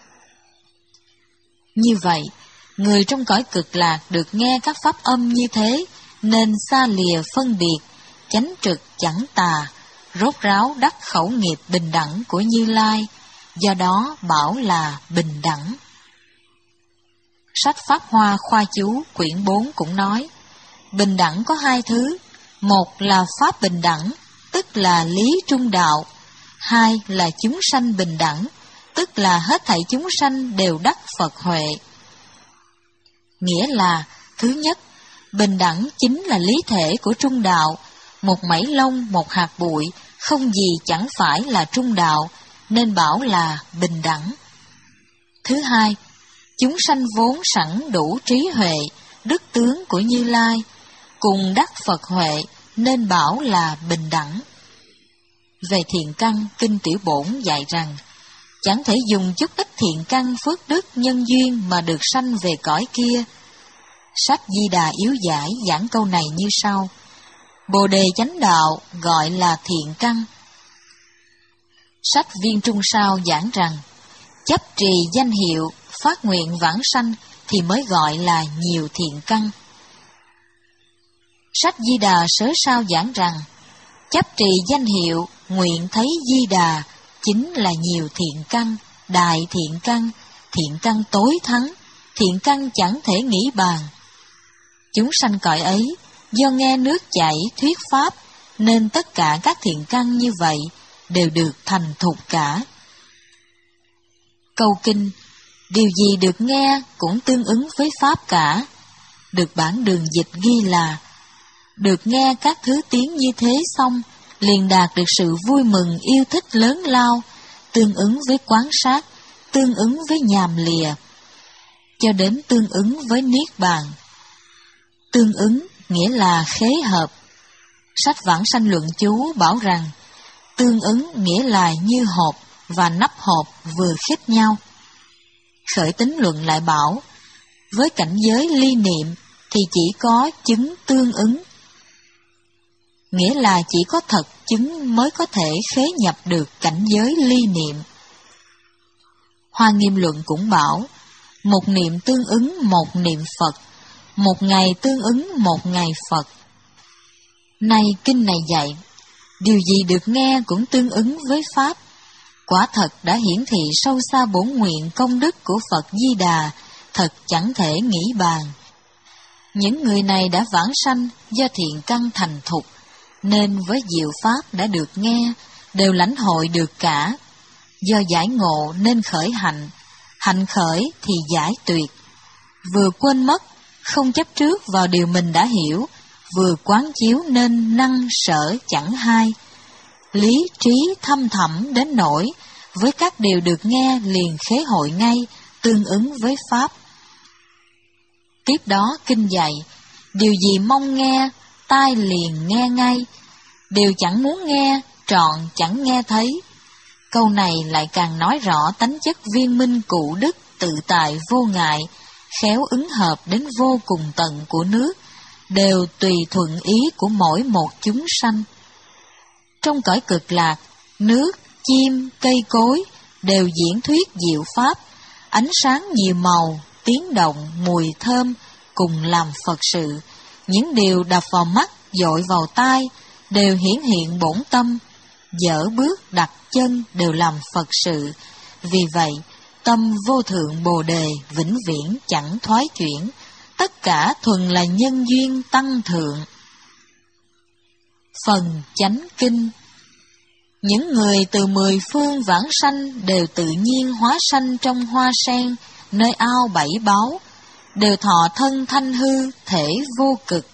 Như vậy, người trong cõi cực lạc được nghe các pháp âm như thế, nên xa lìa phân biệt, chánh trực chẳng tà, rốt ráo đắc khẩu nghiệp bình đẳng của Như Lai, do đó bảo là bình đẳng. Sách Pháp Hoa Khoa Chú quyển bốn cũng nói, bình đẳng có hai thứ, một là pháp bình đẳng, tức là lý trung đạo, hai là chúng sanh bình đẳng, tức là hết thảy chúng sanh đều đắc Phật huệ. Nghĩa là, thứ nhất, bình đẳng chính là lý thể của trung đạo, một mảy lông, một hạt bụi, không gì chẳng phải là trung đạo, nên bảo là bình đẳng. Thứ hai, chúng sanh vốn sẵn đủ trí huệ, đức tướng của Như Lai, cùng đắc Phật huệ nên bảo là bình đẳng. Về thiện căn, Kinh Tiểu Bổn dạy rằng, chẳng thể dùng chút ít thiện căn phước đức nhân duyên mà được sanh về cõi kia. Sách Di Đà Yếu Giải giảng câu này như sau: Bồ đề chánh đạo gọi là thiện căn. Sách Viên Trung Sao giảng rằng, chấp trì danh hiệu, phát nguyện vãng sanh thì mới gọi là nhiều thiện căn. Sách Di Đà Sớ Sao giảng rằng, chấp trì danh hiệu, nguyện thấy Di Đà chính là nhiều thiện căn, đại thiện căn, thiện căn tối thắng, thiện căn chẳng thể nghĩ bàn. Chúng sanh cõi ấy, do nghe nước chảy thuyết pháp, nên tất cả các thiện căn như vậy đều được thành thục cả. Câu kinh, điều gì được nghe cũng tương ứng với pháp cả, được bản đường dịch ghi là, được nghe các thứ tiếng như thế xong, liền đạt được sự vui mừng yêu thích lớn lao, tương ứng với quán sát, tương ứng với nhàm lìa, cho đến tương ứng với niết bàn. Tương ứng nghĩa là khế hợp. Sách Vãng Sanh Luận Chú bảo rằng, tương ứng nghĩa là như hộp và nắp hộp vừa khít nhau. Khởi Tính Luận lại bảo, với cảnh giới ly niệm thì chỉ có chứng tương ứng, nghĩa là chỉ có thật chứng mới có thể khế nhập được cảnh giới ly niệm. Hoa Nghiêm Luận cũng bảo, một niệm tương ứng một niệm Phật, một ngày tương ứng một ngày Phật. Nay kinh này dạy, điều gì được nghe cũng tương ứng với Pháp, quả thật đã hiển thị sâu xa bổn nguyện công đức của Phật Di Đà, thật chẳng thể nghĩ bàn. Những người này đã vãng sanh do thiện căn thành thục, nên với diệu pháp đã được nghe, đều lãnh hội được cả. Do giải ngộ nên khởi hạnh, hạnh khởi thì giải tuyệt. Vừa quên mất, không chấp trước vào điều mình đã hiểu, vừa quán chiếu nên năng sở chẳng hai. Lý trí thâm thẳm đến nỗi, với các điều được nghe liền khế hội ngay, tương ứng với Pháp. Tiếp đó kinh dạy, điều gì mong nghe, tai liền nghe ngay, điều chẳng muốn nghe, trọn chẳng nghe thấy. Câu này lại càng nói rõ tánh chất viên minh cụ đức, tự tại vô ngại, khéo ứng hợp đến vô cùng tận của nước, đều tùy thuận ý của mỗi một chúng sanh. Trong cõi cực lạc, nước, chim, cây cối đều diễn thuyết diệu pháp, ánh sáng nhiều màu, tiếng động, mùi thơm cùng làm Phật sự. Những điều đập vào mắt, dội vào tai đều hiển hiện bổn tâm, dở bước đặt chân đều làm Phật sự. Vì vậy, tâm vô thượng Bồ đề vĩnh viễn chẳng thoái chuyển, tất cả thuần là nhân duyên tăng thượng. Phần chánh kinh. Những người từ mười phương vãng sanh đều tự nhiên hóa sanh trong hoa sen, nơi ao bảy báu, đều thọ thân thanh hư, thể vô cực.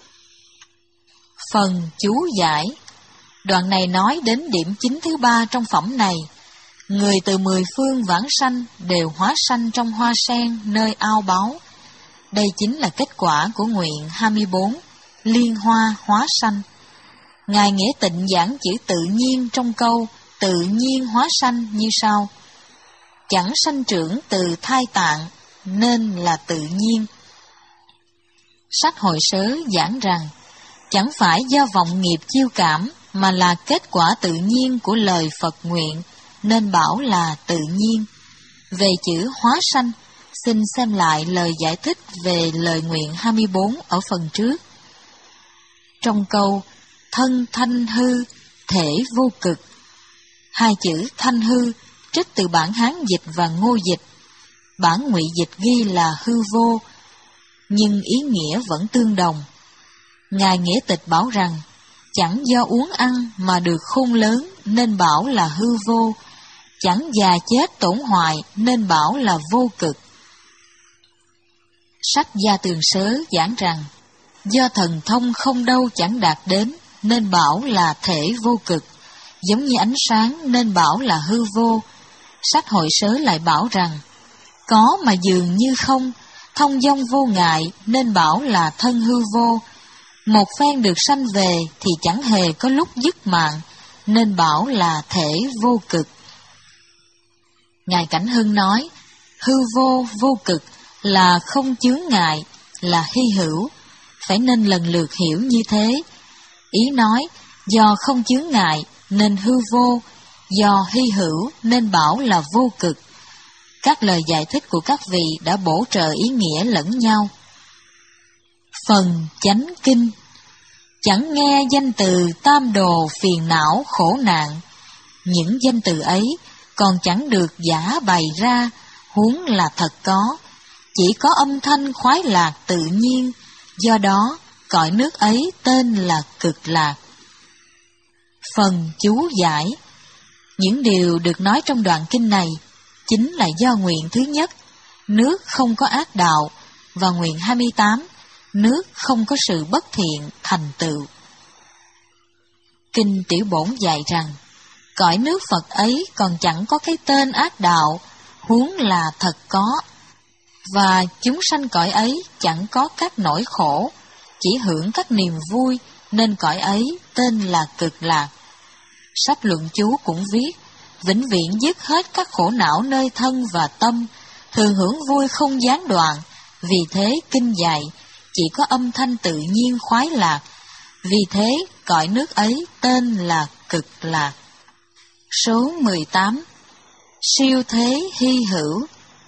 Phần chú giải. Đoạn này nói đến điểm chính thứ ba trong phẩm này. Người từ mười phương vãng sanh đều hóa sanh trong hoa sen, nơi ao báu. Đây chính là kết quả của nguyện hai mươi bốn, liên hoa hóa sanh. Ngài Nghĩa Tịnh giảng chữ tự nhiên trong câu tự nhiên hóa sanh như sau: chẳng sanh trưởng từ thai tạng, nên là tự nhiên. Sách Hội Sớ giảng rằng, chẳng phải do vọng nghiệp chiêu cảm, mà là kết quả tự nhiên của lời Phật nguyện, nên bảo là tự nhiên. Về chữ hóa sanh, xin xem lại lời giải thích về lời nguyện hai mươi bốn ở phần trước. Trong câu thân thanh hư, thể vô cực, hai chữ thanh hư trích từ bản Hán dịch và Ngô dịch. Bản Ngụy dịch ghi là hư vô, nhưng ý nghĩa vẫn tương đồng. Ngài Nghĩa Tịch bảo rằng, chẳng do uống ăn mà được khôn lớn, nên bảo là hư vô, chẳng già chết tổn hoại, nên bảo là vô cực. Sách Gia Tường Sớ giảng rằng, do thần thông không đâu chẳng đạt đến, nên bảo là thể vô cực, giống như ánh sáng nên bảo là hư vô. Sách Hội Sớ lại bảo rằng, có mà dường như không, thông dong vô ngại nên bảo là thân hư vô, Một phen được sanh về thì chẳng hề có lúc dứt mạng, nên bảo là thể vô cực. Ngài Cảnh Hưng nói, hư vô vô cực là không chướng ngại, là hy hữu, phải nên lần lượt hiểu như thế. Ý nói, do không chướng ngại nên hư vô, do hy hữu nên bảo là vô cực. Các lời giải thích của các vị đã bổ trợ ý nghĩa lẫn nhau. Phần chánh kinh. Chẳng nghe danh từ tam đồ phiền não khổ nạn. Những danh từ ấy còn chẳng được giả bày ra, huống là thật có. Chỉ có âm thanh khoái lạc tự nhiên, do đó cõi nước ấy tên là cực lạc. Phần chú giải. Những điều được nói trong đoạn kinh này chính là do nguyện thứ nhất, nước không có ác đạo, và nguyện hai mươi tám, nước không có sự bất thiện thành tựu. Kinh Tiểu Bổn dạy rằng, cõi nước Phật ấy còn chẳng có cái tên ác đạo, huống là thật có. Và chúng sanh cõi ấy chẳng có các nỗi khổ, chỉ hưởng các niềm vui, nên cõi ấy tên là cực lạc. Sách luận chú cũng viết, vĩnh viễn dứt hết các khổ não nơi thân và tâm, thường hưởng vui không gián đoạn. Vì thế kinh dạy, chỉ có âm thanh tự nhiên khoái lạc. Vì thế cõi nước ấy tên là cực lạc. Số mười tám. Siêu thế hy hữu.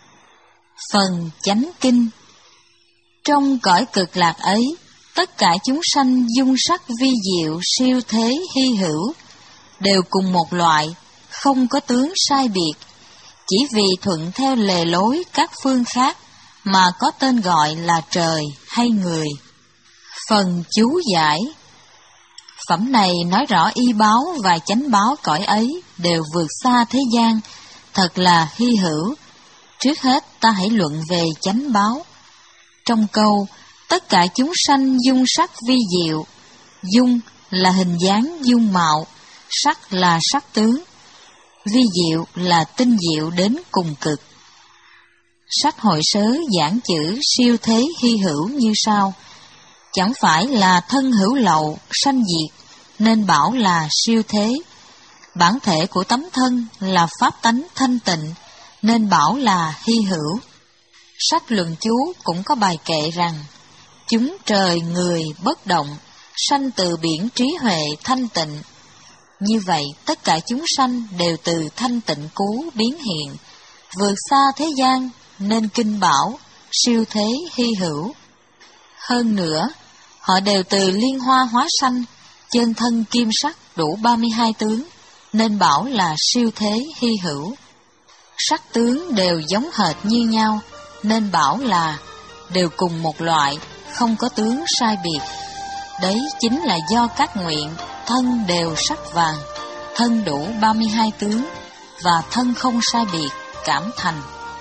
Phần chánh kinh. Trong cõi cực lạc ấy, tất cả chúng sanh dung sắc vi diệu siêu thế hy hữu, đều cùng một loại, không có tướng sai biệt, chỉ vì thuận theo lề lối các phương khác mà có tên gọi là trời hay người. Phần chú giải. Phẩm này nói rõ y báo và chánh báo cõi ấy đều vượt xa thế gian, thật là hy hữu. Trước hết ta hãy luận về chánh báo. Trong câu, tất cả chúng sanh dung sắc vi diệu, dung là hình dáng dung mạo, sắc là sắc tướng, vi diệu là tinh diệu đến cùng cực. Sách Hội Sớ giảng chữ siêu thế hy hữu như sau: chẳng phải là thân hữu lậu, sanh diệt, nên bảo là siêu thế. Bản thể của tấm thân là pháp tánh thanh tịnh, nên bảo là hy hữu. Sách Luận Chú cũng có bài kệ rằng, chúng trời người bất động, sanh từ biển trí huệ thanh tịnh. Như vậy, tất cả chúng sanh đều từ thanh tịnh cú biến hiện, vượt xa thế gian, nên kinh bảo, siêu thế hy hữu. Hơn nữa, họ đều từ liên hoa hóa sanh, chân thân kim sắc đủ ba mươi hai tướng, nên bảo là siêu thế hy hữu. Sắc tướng đều giống hệt như nhau, nên bảo là đều cùng một loại, không có tướng sai biệt. Đấy chính là do các nguyện, thân đều sắc vàng, thân đủ ba mươi hai tướng, và thân không sai biệt, cảm thành.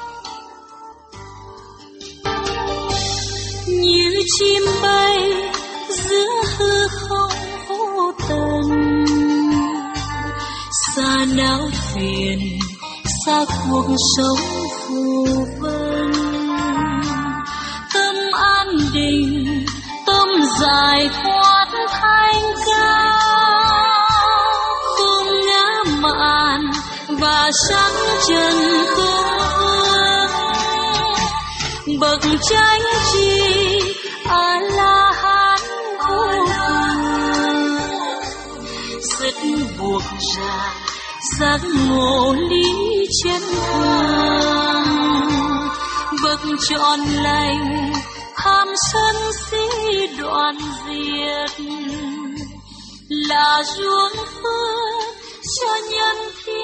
Như chim bay giữa hư không vô tận, xa não phiền, xa cuộc sống phù vân. Tâm an định, tâm giải thoát thanh cao, không ngã mạn và sắc trần không vương. Bậc chánh tri a la hán vô cùng, dứt buộc ra giác ngộ lý chân thường. Bậc trọn lành tham sân si đoạn diệt, là ruộng phước cho nhân thiên.